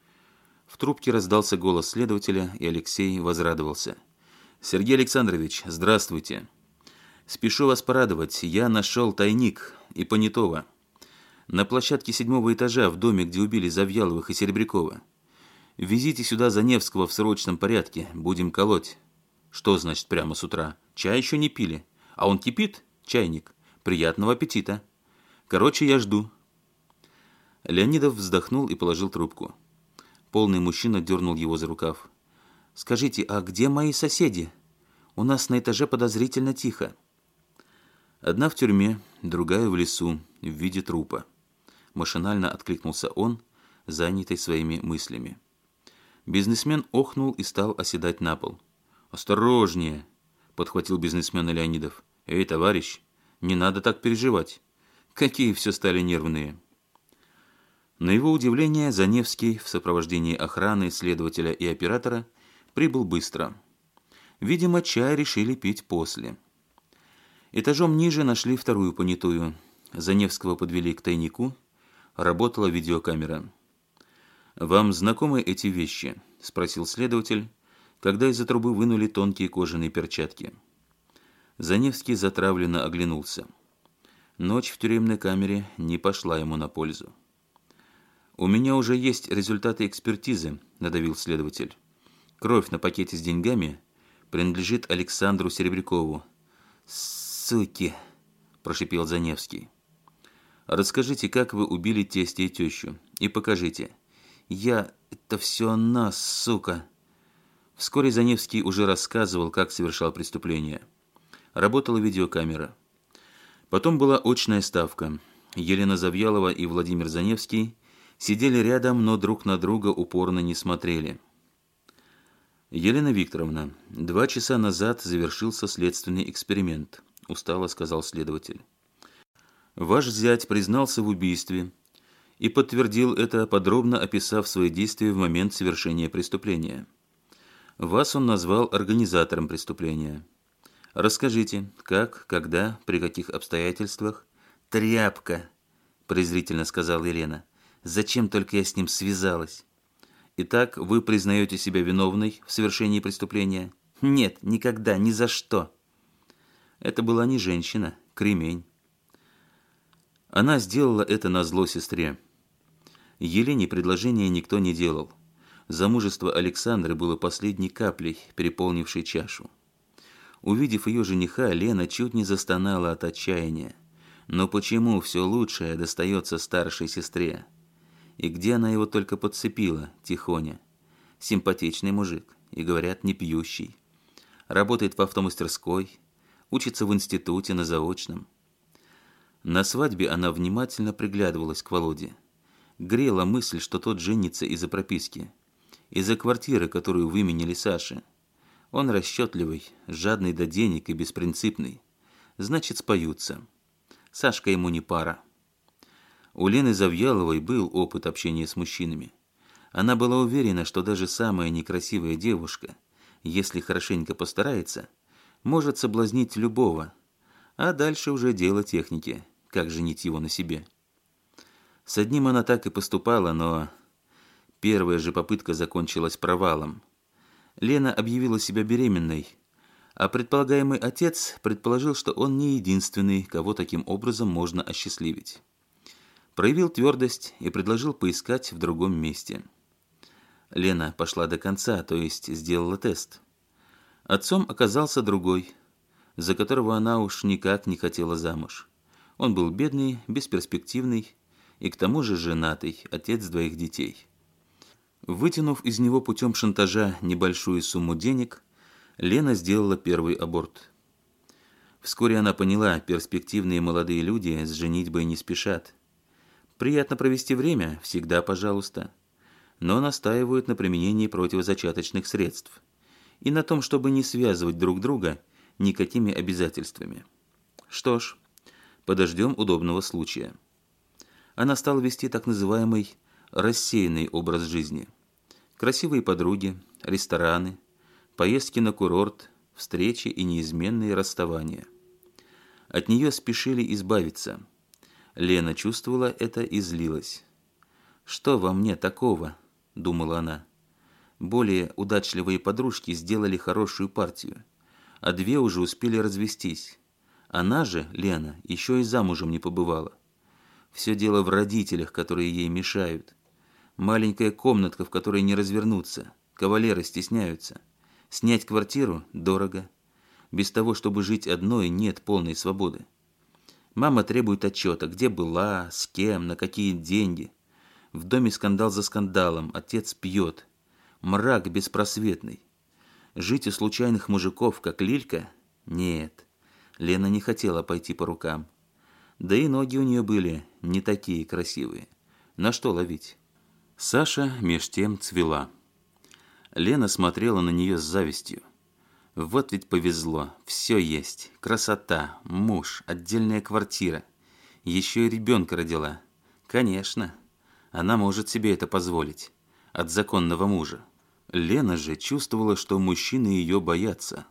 В трубке раздался голос следователя, и Алексей возрадовался. «Сергей Александрович, здравствуйте. Спешу вас порадовать, я нашел тайник и понятого. На площадке седьмого этажа в доме, где убили Завьяловых и Серебрякова. Везите сюда Заневского в срочном порядке, будем колоть». «Что значит прямо с утра? Чай еще не пили. А он кипит, чайник. Приятного аппетита. Короче, я жду». Леонидов вздохнул и положил трубку. Полный мужчина дернул его за рукав. «Скажите, а где мои соседи? У нас на этаже подозрительно тихо». Одна в тюрьме, другая в лесу, в виде трупа. Машинально откликнулся он, занятый своими мыслями. Бизнесмен охнул и стал оседать на пол. «Осторожнее!» – подхватил бизнесмена Леонидов. «Эй, товарищ, не надо так переживать. Какие все стали нервные!» На его удивление, Заневский в сопровождении охраны, следователя и оператора прибыл быстро. Видимо, чай решили пить после. Этажом ниже нашли вторую понятую. Заневского подвели к тайнику. Работала видеокамера. «Вам знакомы эти вещи?» – спросил следователь, когда из-за трубы вынули тонкие кожаные перчатки. Заневский затравленно оглянулся. Ночь в тюремной камере не пошла ему на пользу. «У меня уже есть результаты экспертизы», – надавил следователь. «Кровь на пакете с деньгами принадлежит Александру Серебрякову». «Суки!» – прошипел Заневский. «Расскажите, как вы убили тестя и тещу, и покажите». «Я... это все она, сука!» Вскоре Заневский уже рассказывал, как совершал преступление. Работала видеокамера. Потом была очная ставка. Елена Завьялова и Владимир Заневский Сидели рядом, но друг на друга упорно не смотрели. «Елена Викторовна, два часа назад завершился следственный эксперимент», – устало сказал следователь. «Ваш зять признался в убийстве и подтвердил это, подробно описав свои действия в момент совершения преступления. Вас он назвал организатором преступления. Расскажите, как, когда, при каких обстоятельствах?» «Тряпка», – презрительно сказала Елена. «Зачем только я с ним связалась?» «Итак, вы признаете себя виновной в совершении преступления?» «Нет, никогда, ни за что». Это была не женщина, кремень. Она сделала это назло сестре. Елене предложение никто не делал. Замужество Александры было последней каплей, переполнившей чашу. Увидев ее жениха, Лена чуть не застонала от отчаяния. Но почему все лучшее достается старшей сестре? И где она его только подцепила, тихоня? Симпатичный мужик, и, говорят, не пьющий. Работает в автомастерской, учится в институте на заочном. На свадьбе она внимательно приглядывалась к Володе. Грела мысль, что тот женится из-за прописки, из-за квартиры, которую выменили Саше. Он расчетливый, жадный до денег и беспринципный. Значит, споются. Сашка ему не пара. У Лены Завьяловой был опыт общения с мужчинами. Она была уверена, что даже самая некрасивая девушка, если хорошенько постарается, может соблазнить любого, а дальше уже дело техники, как женить его на себе. С одним она так и поступала, но первая же попытка закончилась провалом. Лена объявила себя беременной, а предполагаемый отец предположил, что он не единственный, кого таким образом можно осчастливить. Проявил твердость и предложил поискать в другом месте. Лена пошла до конца, то есть сделала тест. Отцом оказался другой, за которого она уж никак не хотела замуж. Он был бедный, бесперспективный и к тому же женатый, отец двоих детей. Вытянув из него путем шантажа небольшую сумму денег, Лена сделала первый аборт. Вскоре она поняла, перспективные молодые люди с женитьбой не спешат. Приятно провести время, всегда пожалуйста, но настаивают на применении противозачаточных средств и на том, чтобы не связывать друг друга никакими обязательствами. Что ж, подождем удобного случая. Она стала вести так называемый рассеянный образ жизни. Красивые подруги, рестораны, поездки на курорт, встречи и неизменные расставания. От нее спешили избавиться. Лена чувствовала это и злилась. «Что во мне такого?» – думала она. Более удачливые подружки сделали хорошую партию, а две уже успели развестись. Она же, Лена, еще и замужем не побывала. Все дело в родителях, которые ей мешают. Маленькая комнатка, в которой не развернуться. Кавалеры стесняются. Снять квартиру – дорого. Без того, чтобы жить одной, нет полной свободы. Мама требует отчета, где была, с кем, на какие деньги. В доме скандал за скандалом, отец пьет. Мрак беспросветный. Жить у случайных мужиков, как Лилька? Нет. Лена не хотела пойти по рукам. Да и ноги у нее были не такие красивые. На что ловить? Саша меж тем цвела. Лена смотрела на нее с завистью. Вот ведь повезло, все есть. Красота, муж, отдельная квартира. Еще и ребенка родила. Конечно, она может себе это позволить. От законного мужа. Лена же чувствовала, что мужчины ее боятся.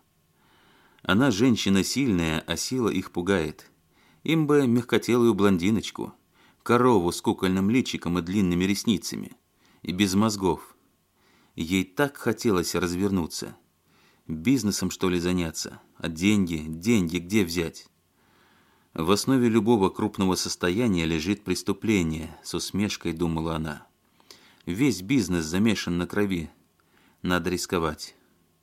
Она женщина сильная, а сила их пугает. Им бы мягкотелую блондиночку, корову с кукольным личиком и длинными ресницами, и без мозгов. Ей так хотелось развернуться. Бизнесом, что ли, заняться? А деньги, деньги где взять? В основе любого крупного состояния лежит преступление, с усмешкой думала она. Весь бизнес замешан на крови. Надо рисковать.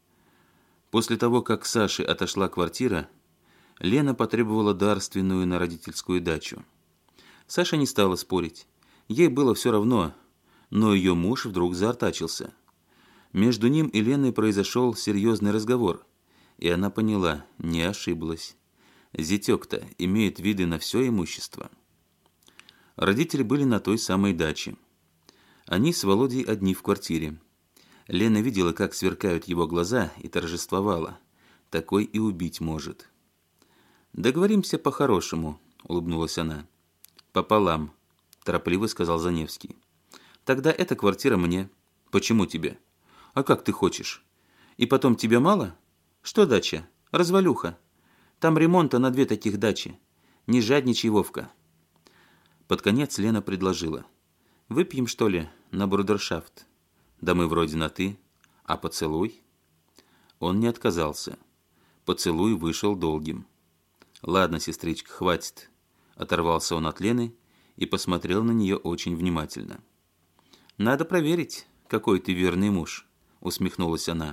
После того, как Саше отошла квартира, Лена потребовала дарственную на родительскую дачу. Саша не стала спорить. Ей было все равно, но ее муж вдруг заортачился. Между ним и Леной произошел серьезный разговор, и она поняла, не ошиблась. Зятек-то имеет виды на все имущество. Родители были на той самой даче. Они с Володей одни в квартире. Лена видела, как сверкают его глаза, и торжествовала. Такой и убить может. «Договоримся по-хорошему», — улыбнулась она. «Пополам», — торопливо сказал Заневский. «Тогда эта квартира мне». «Почему тебе?» «А как ты хочешь? И потом тебе мало? Что дача? Развалюха. Там ремонта на две таких дачи. Не жадничай, Вовка». Под конец Лена предложила. «Выпьем, что ли, на брудершафт? Да мы вроде на «ты». А поцелуй?» Он не отказался. Поцелуй вышел долгим. «Ладно, сестричка, хватит». Оторвался он от Лены и посмотрел на нее очень внимательно. «Надо проверить, какой ты верный муж», — усмехнулась она.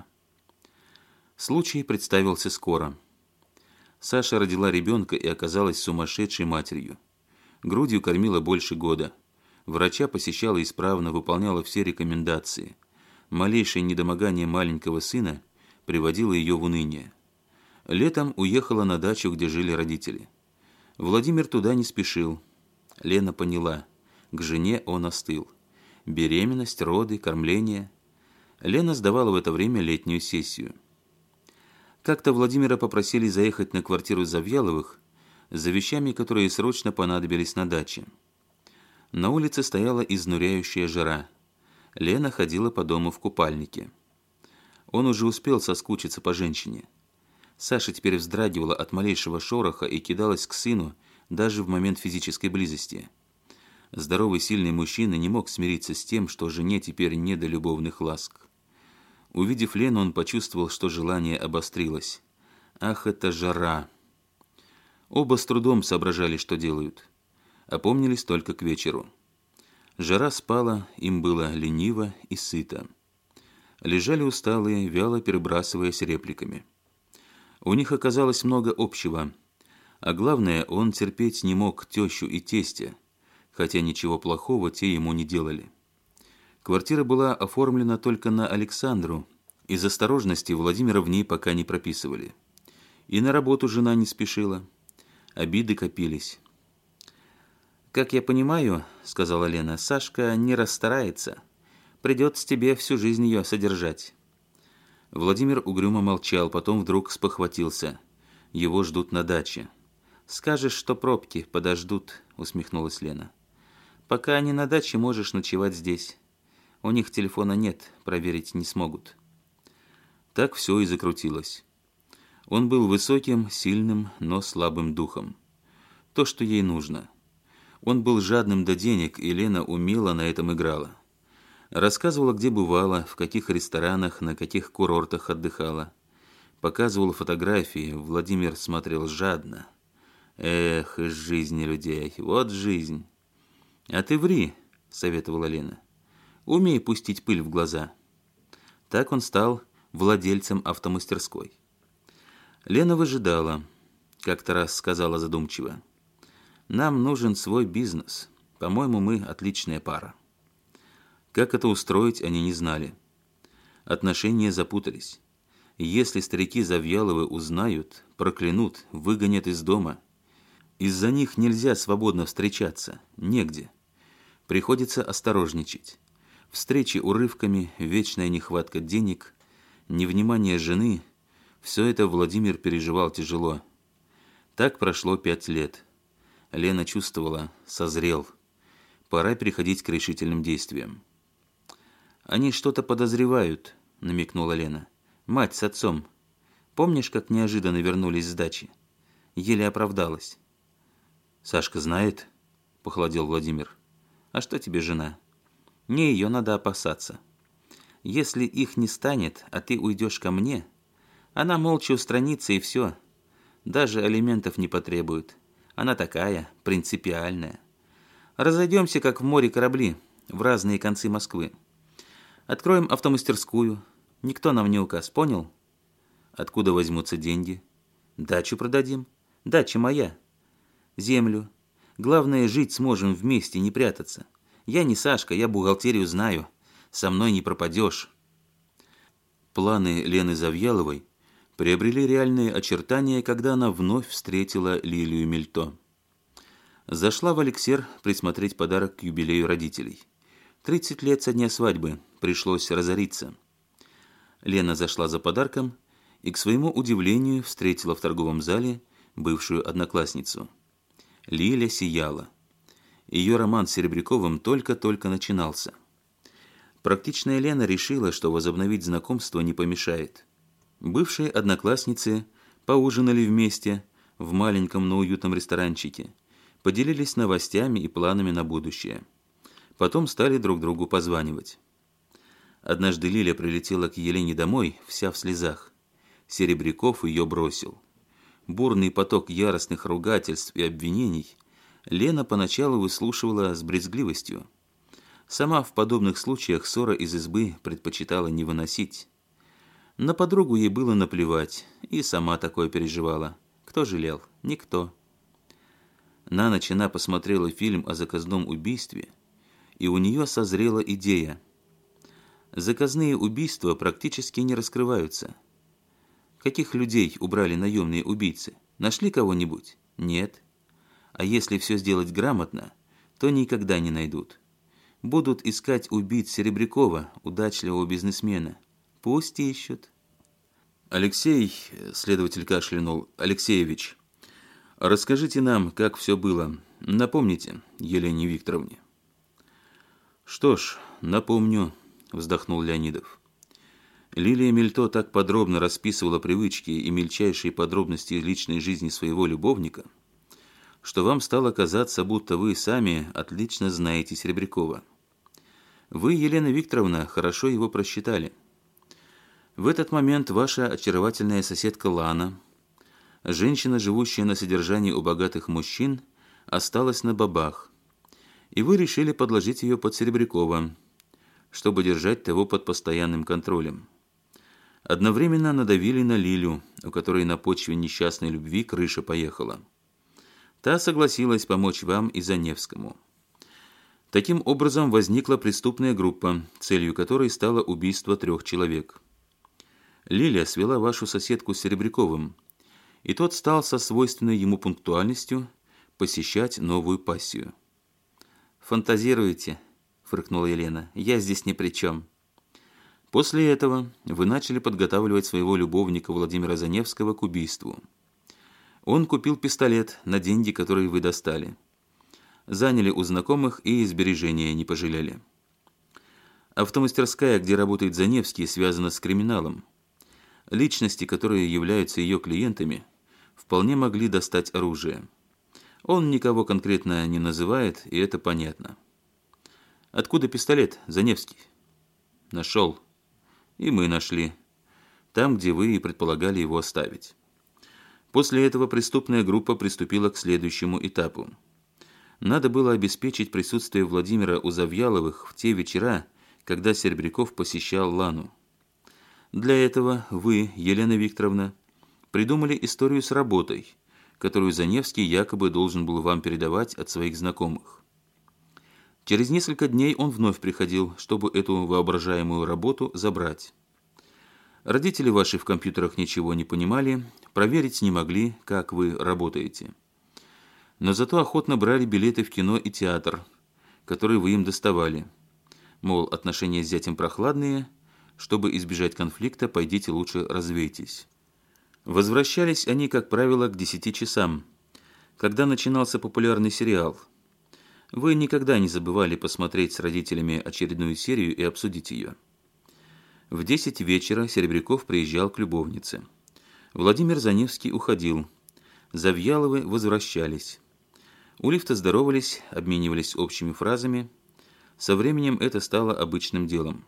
Случай представился скоро. Саша родила ребенка и оказалась сумасшедшей матерью. Грудью кормила больше года. Врача посещала исправно, выполняла все рекомендации. Малейшее недомогание маленького сына приводило ее в уныние. Летом уехала на дачу, где жили родители. Владимир туда не спешил. Лена поняла. К жене он остыл. Беременность, роды, кормление. Лена сдавала в это время летнюю сессию. Как-то Владимира попросили заехать на квартиру Завьяловых за вещами, которые срочно понадобились на даче. На улице стояла изнуряющая жара. Лена ходила по дому в купальнике. Он уже успел соскучиться по женщине. Саша теперь вздрагивала от малейшего шороха и кидалась к сыну даже в момент физической близости. Здоровый сильный мужчина не мог смириться с тем, что жене теперь не до любовных ласк. Увидев Лену, он почувствовал, что желание обострилось. Ах, это жара! Оба с трудом соображали, что делают. Опомнились только к вечеру. Жара спала, им было лениво и сыто. Лежали усталые, вяло перебрасываясь репликами. У них оказалось много общего. А главное, он терпеть не мог тещу и тестя, хотя ничего плохого те ему не делали. Квартира была оформлена только на Александру. Из осторожности Владимира в ней пока не прописывали. И на работу жена не спешила. Обиды копились. «Как я понимаю, — сказала Лена, — Сашка не расстарается. Придется тебе всю жизнь ее содержать». Владимир угрюмо молчал, потом вдруг спохватился. Его ждут на даче. «Скажешь, что пробки подождут», — усмехнулась Лена. «Пока они на даче, можешь ночевать здесь. У них телефона нет, проверить не смогут». Так все и закрутилось. Он был высоким, сильным, но слабым духом. То, что ей нужно. Он был жадным до денег, и Лена умело на этом играла. Рассказывала, где бывала, в каких ресторанах, на каких курортах отдыхала. Показывала фотографии, Владимир смотрел жадно. Эх, из жизни людей, вот жизнь. «А ты ври», — советовала Лена. «Умей пустить пыль в глаза». Так он стал владельцем автомастерской. Лена выжидала. Как-то раз сказала задумчиво. «Нам нужен свой бизнес. По-моему, мы отличная пара». Как это устроить, они не знали. Отношения запутались. Если старики Завьяловы узнают, проклянут, выгонят из дома. Из-за них нельзя свободно встречаться, негде. Приходится осторожничать. Встречи урывками, вечная нехватка денег, невнимание жены – все это Владимир переживал тяжело. Так прошло пять лет. Лена чувствовала, созрел. Пора переходить к решительным действиям. «Они что-то подозревают», — намекнула Лена. «Мать с отцом. Помнишь, как неожиданно вернулись с дачи? Еле оправдалась». «Сашка знает?» — похолодел Владимир. «А что тебе жена? Не ее надо опасаться. Если их не станет, а ты уйдешь ко мне, она молча устранится и все. Даже алиментов не потребует. Она такая, принципиальная. Разойдемся, как в море корабли, в разные концы Москвы. Откроем автомастерскую. Никто нам не указ, понял? Откуда возьмутся деньги? Дачу продадим. Дача моя. Землю. Главное, жить сможем вместе, не прятаться. Я не Сашка, я бухгалтерию знаю. Со мной не пропадешь». Планы Лены Завьяловой приобрели реальные очертания, когда она вновь встретила Лилию Мельто. Зашла в Эликсир присмотреть подарок к юбилею родителей. Тридцать лет со дня свадьбы, пришлось разориться. Лена зашла за подарком и, к своему удивлению, встретила в торговом зале бывшую одноклассницу. Лиля сияла. Ее роман с Серебряковым только-только начинался. Практичная Лена решила, что возобновить знакомство не помешает. Бывшие одноклассницы поужинали вместе в маленьком, но уютном ресторанчике, поделились новостями и планами на будущее. Потом стали друг другу позванивать. Однажды Лиля прилетела к Елене домой, вся в слезах. Серебряков ее бросил. Бурный поток яростных ругательств и обвинений Лена поначалу выслушивала с брезгливостью. Сама в подобных случаях ссора из избы предпочитала не выносить. На подругу ей было наплевать, и сама такое переживала. Кто жалел? Никто. На ночь она посмотрела фильм о заказном убийстве, и у нее созрела идея. Заказные убийства практически не раскрываются. Каких людей убрали наемные убийцы? Нашли кого-нибудь? Нет. А если все сделать грамотно, то никогда не найдут. Будут искать убийц Серебрякова, удачливого бизнесмена. Пусть ищут. Алексей, следователь кашлянул, Алексеевич, расскажите нам, как все было. Напомните Елене Викторовне. Что ж, напомню, вздохнул Леонидов. Лилия Мельто так подробно расписывала привычки и мельчайшие подробности личной жизни своего любовника, что вам стало казаться, будто вы сами отлично знаете Серебрякова. Вы, Елена Викторовна, хорошо его просчитали. В этот момент ваша очаровательная соседка Лана, женщина, живущая на содержании у богатых мужчин, осталась на бабах, и вы решили подложить ее под Серебрякова, чтобы держать того под постоянным контролем. Одновременно надавили на Лилю, у которой на почве несчастной любви крыша поехала. Та согласилась помочь вам и Заневскому. Таким образом возникла преступная группа, целью которой стало убийство трех человек. Лиля свела вашу соседку с Серебряковым, и тот стал со свойственной ему пунктуальностью посещать новую пассию. «Фантазируете?» – фыркнула Елена. «Я здесь ни при чем». После этого вы начали подготавливать своего любовника Владимира Заневского к убийству. Он купил пистолет на деньги, которые вы достали. Заняли у знакомых и сбережения не пожалели. Автомастерская, где работает Заневский, связана с криминалом. Личности, которые являются ее клиентами, вполне могли достать оружие. Он никого конкретно не называет, и это понятно. Откуда пистолет, Заневский? Нашел. И мы нашли. Там, где вы и предполагали его оставить. После этого преступная группа приступила к следующему этапу. Надо было обеспечить присутствие Владимира у Завьяловых в те вечера, когда Серебряков посещал Лану. Для этого вы, Елена Викторовна, придумали историю с работой, которую Заневский якобы должен был вам передавать от своих знакомых. Через несколько дней он вновь приходил, чтобы эту воображаемую работу забрать. Родители ваши в компьютерах ничего не понимали, проверить не могли, как вы работаете. Но зато охотно брали билеты в кино и театр, которые вы им доставали. Мол, отношения с зятем прохладные, чтобы избежать конфликта, пойдите лучше развейтесь. Возвращались они, как правило, к десяти часам, когда начинался популярный сериал. Вы никогда не забывали посмотреть с родителями очередную серию и обсудить ее. В десять вечера Серебряков приезжал к любовнице. Владимир Заневский уходил. Завьяловы возвращались. У лифта здоровались, обменивались общими фразами. Со временем это стало обычным делом.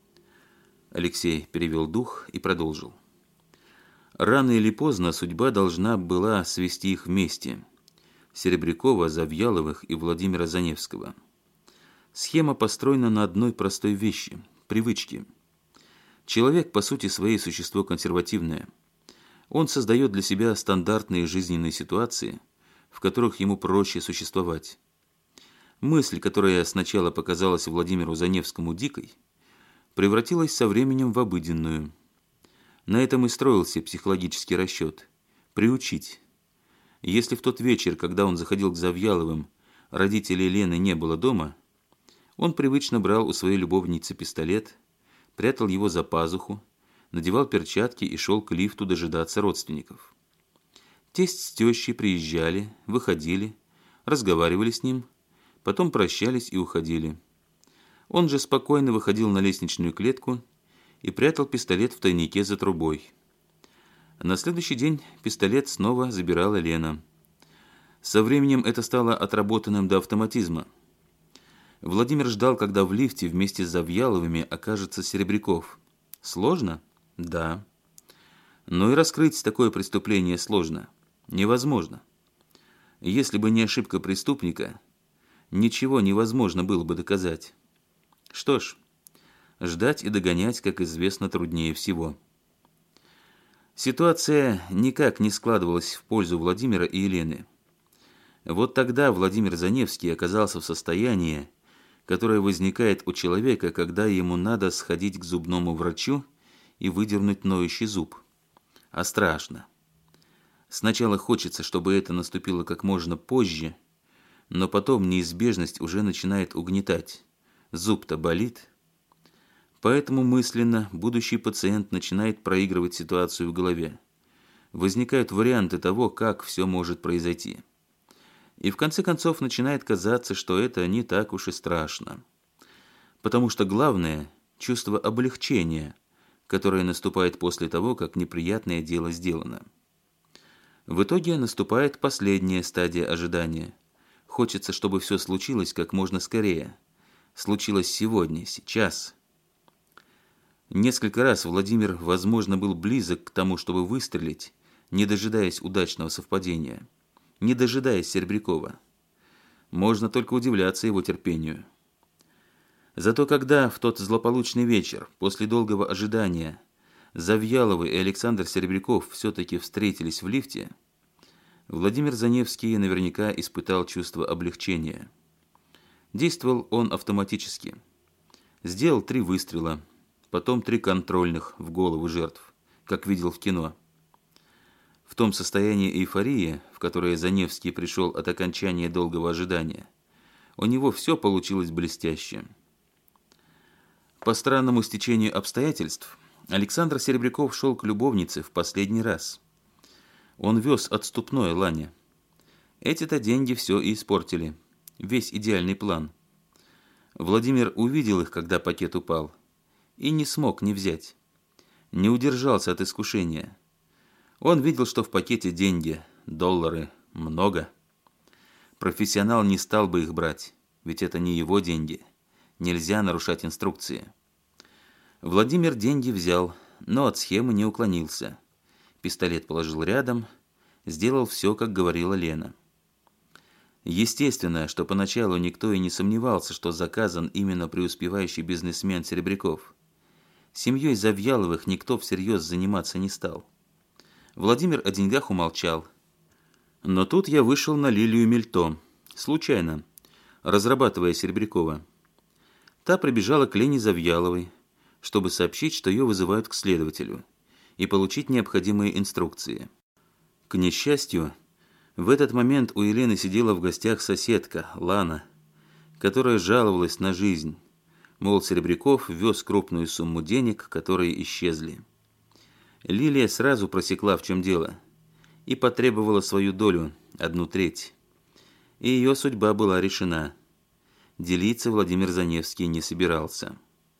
Алексей перевел дух и продолжил. Рано или поздно судьба должна была свести их вместе. Серебрякова, Завьяловых и Владимира Заневского. Схема построена на одной простой вещи – привычке. Человек, по сути своей, существо консервативное. Он создает для себя стандартные жизненные ситуации, в которых ему проще существовать. Мысль, которая сначала показалась Владимиру Заневскому дикой, превратилась со временем в обыденную. На этом и строился психологический расчет – приучить. Если в тот вечер, когда он заходил к Завьяловым, родителей Лены не было дома, Он привычно брал у своей любовницы пистолет, прятал его за пазуху, надевал перчатки и шел к лифту дожидаться родственников. Тесть с тещей приезжали, выходили, разговаривали с ним, потом прощались и уходили. Он же спокойно выходил на лестничную клетку и прятал пистолет в тайнике за трубой. На следующий день пистолет снова забирала Лена. Со временем это стало отработанным до автоматизма. Владимир ждал, когда в лифте вместе с Завьяловыми окажется Серебряков. Сложно? Да. Но и раскрыть такое преступление сложно. Невозможно. Если бы не ошибка преступника, ничего невозможно было бы доказать. Что ж, ждать и догонять, как известно, труднее всего. Ситуация никак не складывалась в пользу Владимира и Елены. Вот тогда Владимир Заневский оказался в состоянии, которое возникает у человека, когда ему надо сходить к зубному врачу и выдернуть ноющий зуб. А страшно. Сначала хочется, чтобы это наступило как можно позже, но потом неизбежность уже начинает угнетать. Зуб-то болит. Поэтому мысленно будущий пациент начинает проигрывать ситуацию в голове. Возникают варианты того, как все может произойти. И в конце концов начинает казаться, что это не так уж и страшно. Потому что главное – чувство облегчения, которое наступает после того, как неприятное дело сделано. В итоге наступает последняя стадия ожидания. Хочется, чтобы все случилось как можно скорее. Случилось сегодня, сейчас. Несколько раз Владимир, возможно, был близок к тому, чтобы выстрелить, не дожидаясь удачного совпадения. Не дожидаясь Серебрякова. Можно только удивляться его терпению. Зато когда в тот злополучный вечер, после долгого ожидания, Завьяловы и Александр Серебряков все-таки встретились в лифте, Владимир Заневский наверняка испытал чувство облегчения. Действовал он автоматически. Сделал три выстрела, потом три контрольных в голову жертв, как видел в кино. В том состоянии эйфории, в которое Заневский пришел от окончания долгого ожидания, у него все получилось блестяще. По странному стечению обстоятельств, Александр Серебряков шел к любовнице в последний раз. Он вез отступное Лане. Эти-то деньги все и испортили. Весь идеальный план. Владимир увидел их, когда пакет упал, и не смог не взять. Не удержался от искушения. Он видел, что в пакете деньги, доллары, много. Профессионал не стал бы их брать, ведь это не его деньги. Нельзя нарушать инструкции. Владимир деньги взял, но от схемы не уклонился. Пистолет положил рядом, сделал все, как говорила Лена. Естественно, что поначалу никто и не сомневался, что заказан именно преуспевающий бизнесмен Серебряков. Семьей Завьяловых никто всерьез заниматься не стал. Владимир о деньгах умолчал. Но тут я вышел на Лилию Мельто, случайно, разрабатывая Серебрякова. Та прибежала к Лене Завьяловой, чтобы сообщить, что ее вызывают к следователю, и получить необходимые инструкции. К несчастью, в этот момент у Елены сидела в гостях соседка, Лана, которая жаловалась на жизнь, мол, Серебряков вез крупную сумму денег, которые исчезли. Лилия сразу просекла, в чем дело, и потребовала свою долю, одну треть. И ее судьба была решена. Делиться Владимир Заневский не собирался.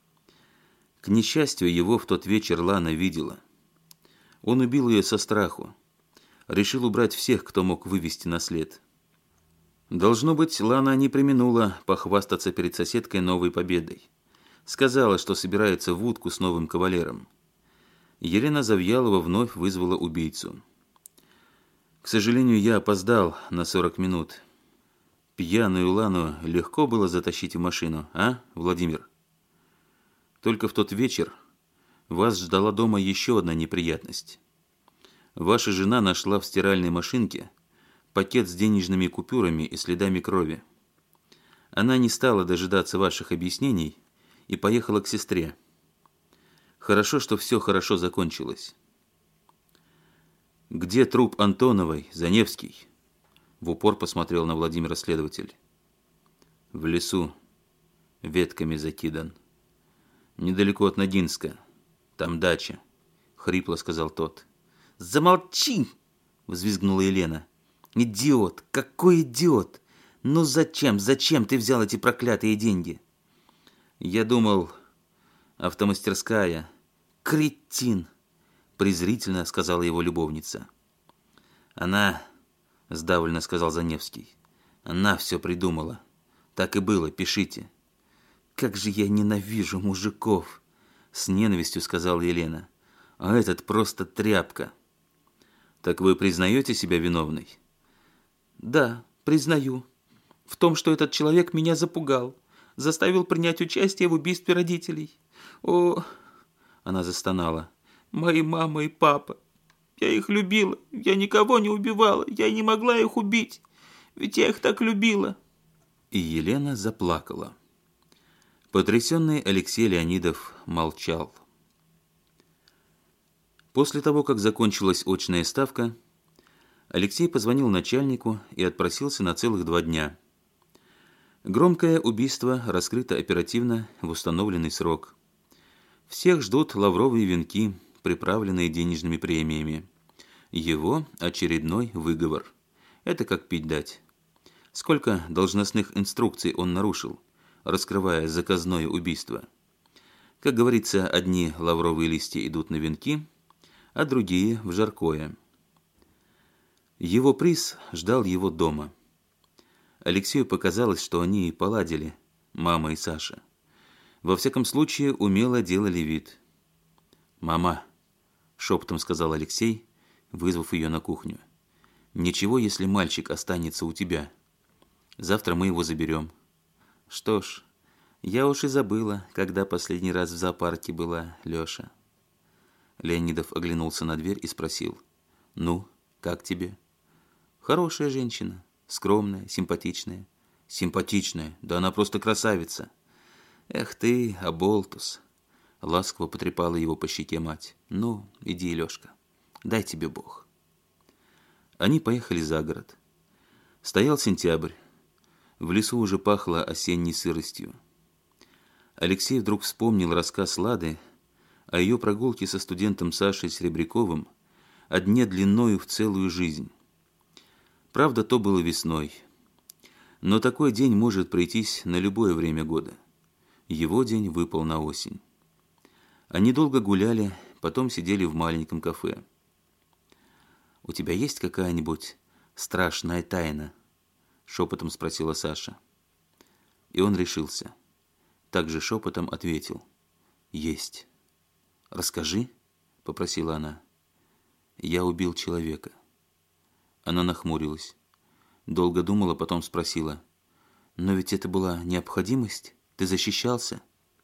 К несчастью, его в тот вечер Лана видела. Он убил ее со страху. Решил убрать всех, кто мог вывести на след. Должно быть, Лана не преминула похвастаться перед соседкой новой победой. Сказала, что собирается в утку с новым кавалером. Елена Завьялова вновь вызвала убийцу. К сожалению, я опоздал на сорок минут. Пьяную Лану легко было затащить в машину, а, Владимир? Только в тот вечер вас ждала дома еще одна неприятность. Ваша жена нашла в стиральной машинке пакет с денежными купюрами и следами крови. Она не стала дожидаться ваших объяснений и поехала к сестре. Хорошо, что все хорошо закончилось. «Где труп Антоновой, Заневский?» В упор посмотрел на Владимира следователь. «В лесу. ветками закидан. Недалеко от Надинска. Там дача, хрипло сказал тот. Замолчи! Взвизгнула Елена. Идиот! Какой идиот! Ну зачем, зачем ты взял эти проклятые деньги? Я думал, автомастерская. Кретин! Презрительно сказала его любовница. Она, сдавленно сказал Заневский, она все придумала. Так и было, пишите. Как же я ненавижу мужиков! С ненавистью сказала Елена. А этот просто тряпка. Так вы признаете себя виновной? Да, признаю. В том, что этот человек меня запугал, заставил принять участие в убийстве родителей. О, она застонала. Мои мама и папа. Я их любила. Я никого не убивала. Я не могла их убить. Ведь я их так любила. И Елена заплакала. Потрясенный Алексей Леонидов молчал. После того, как закончилась очная ставка, Алексей позвонил начальнику и отпросился на целых два дня. Громкое убийство раскрыто оперативно в установленный срок. Всех ждут лавровые венки, приправленные денежными премиями. Его очередной выговор. Это как пить дать. Сколько должностных инструкций он нарушил, раскрывая заказное убийство. Как говорится, одни лавровые листья идут на венки, а другие в жаркое. Его приз ждал его дома. Алексею показалось, что они и поладили, мама и Саша. Во всяком случае, умело делали вид. «Мама», — шепотом сказал Алексей, вызвав ее на кухню, «ничего, если мальчик останется у тебя. Завтра мы его заберем». «Что ж, я уж и забыла, когда последний раз в зоопарке была, Леша». Леонидов оглянулся на дверь и спросил. «Ну, как тебе?» «Хорошая женщина, скромная, симпатичная». «Симпатичная? Да она просто красавица». «Эх ты, оболтус!» Ласково потрепала его по щеке мать. «Ну, иди, Лешка, дай тебе Бог». Они поехали за город. Стоял сентябрь. В лесу уже пахло осенней сыростью. Алексей вдруг вспомнил рассказ Лады о ее прогулке со студентом Сашей Серебряковым, о дне длиною в целую жизнь. Правда, то было весной. Но такой день может прийтись на любое время года. Его день выпал на осень. Они долго гуляли, потом сидели в маленьком кафе. «У тебя есть какая-нибудь страшная тайна?» — шепотом спросила Саша. И он решился. Также шепотом ответил. «Есть». «Расскажи», — попросила она. «Я убил человека». Она нахмурилась. Долго думала, потом спросила. «Но ведь это была необходимость? Ты защищался?»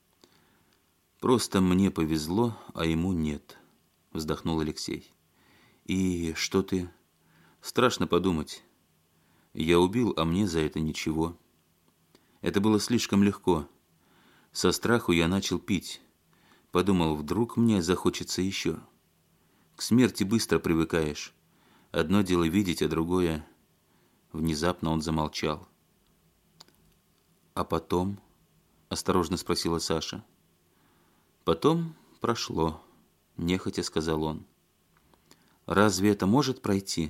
«Просто мне повезло, а ему нет», — вздохнул Алексей. «И что ты...» «Страшно подумать. Я убил, а мне за это ничего. Это было слишком легко. Со страху я начал пить. Подумал, вдруг мне захочется еще. К смерти быстро привыкаешь. Одно дело видеть, а другое...» Внезапно он замолчал. «А потом?» — осторожно спросила Саша. «Потом прошло», — нехотя сказал он. «Разве это может пройти?»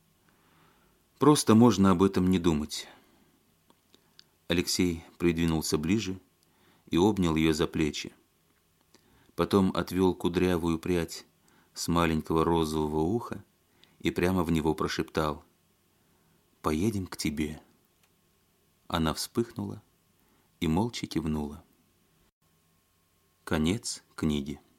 «Просто можно об этом не думать». Алексей придвинулся ближе и обнял ее за плечи. Потом отвел кудрявую прядь с маленького розового уха и прямо в него прошептал: «Поедем к тебе». Она вспыхнула и молча кивнула. Конец книги.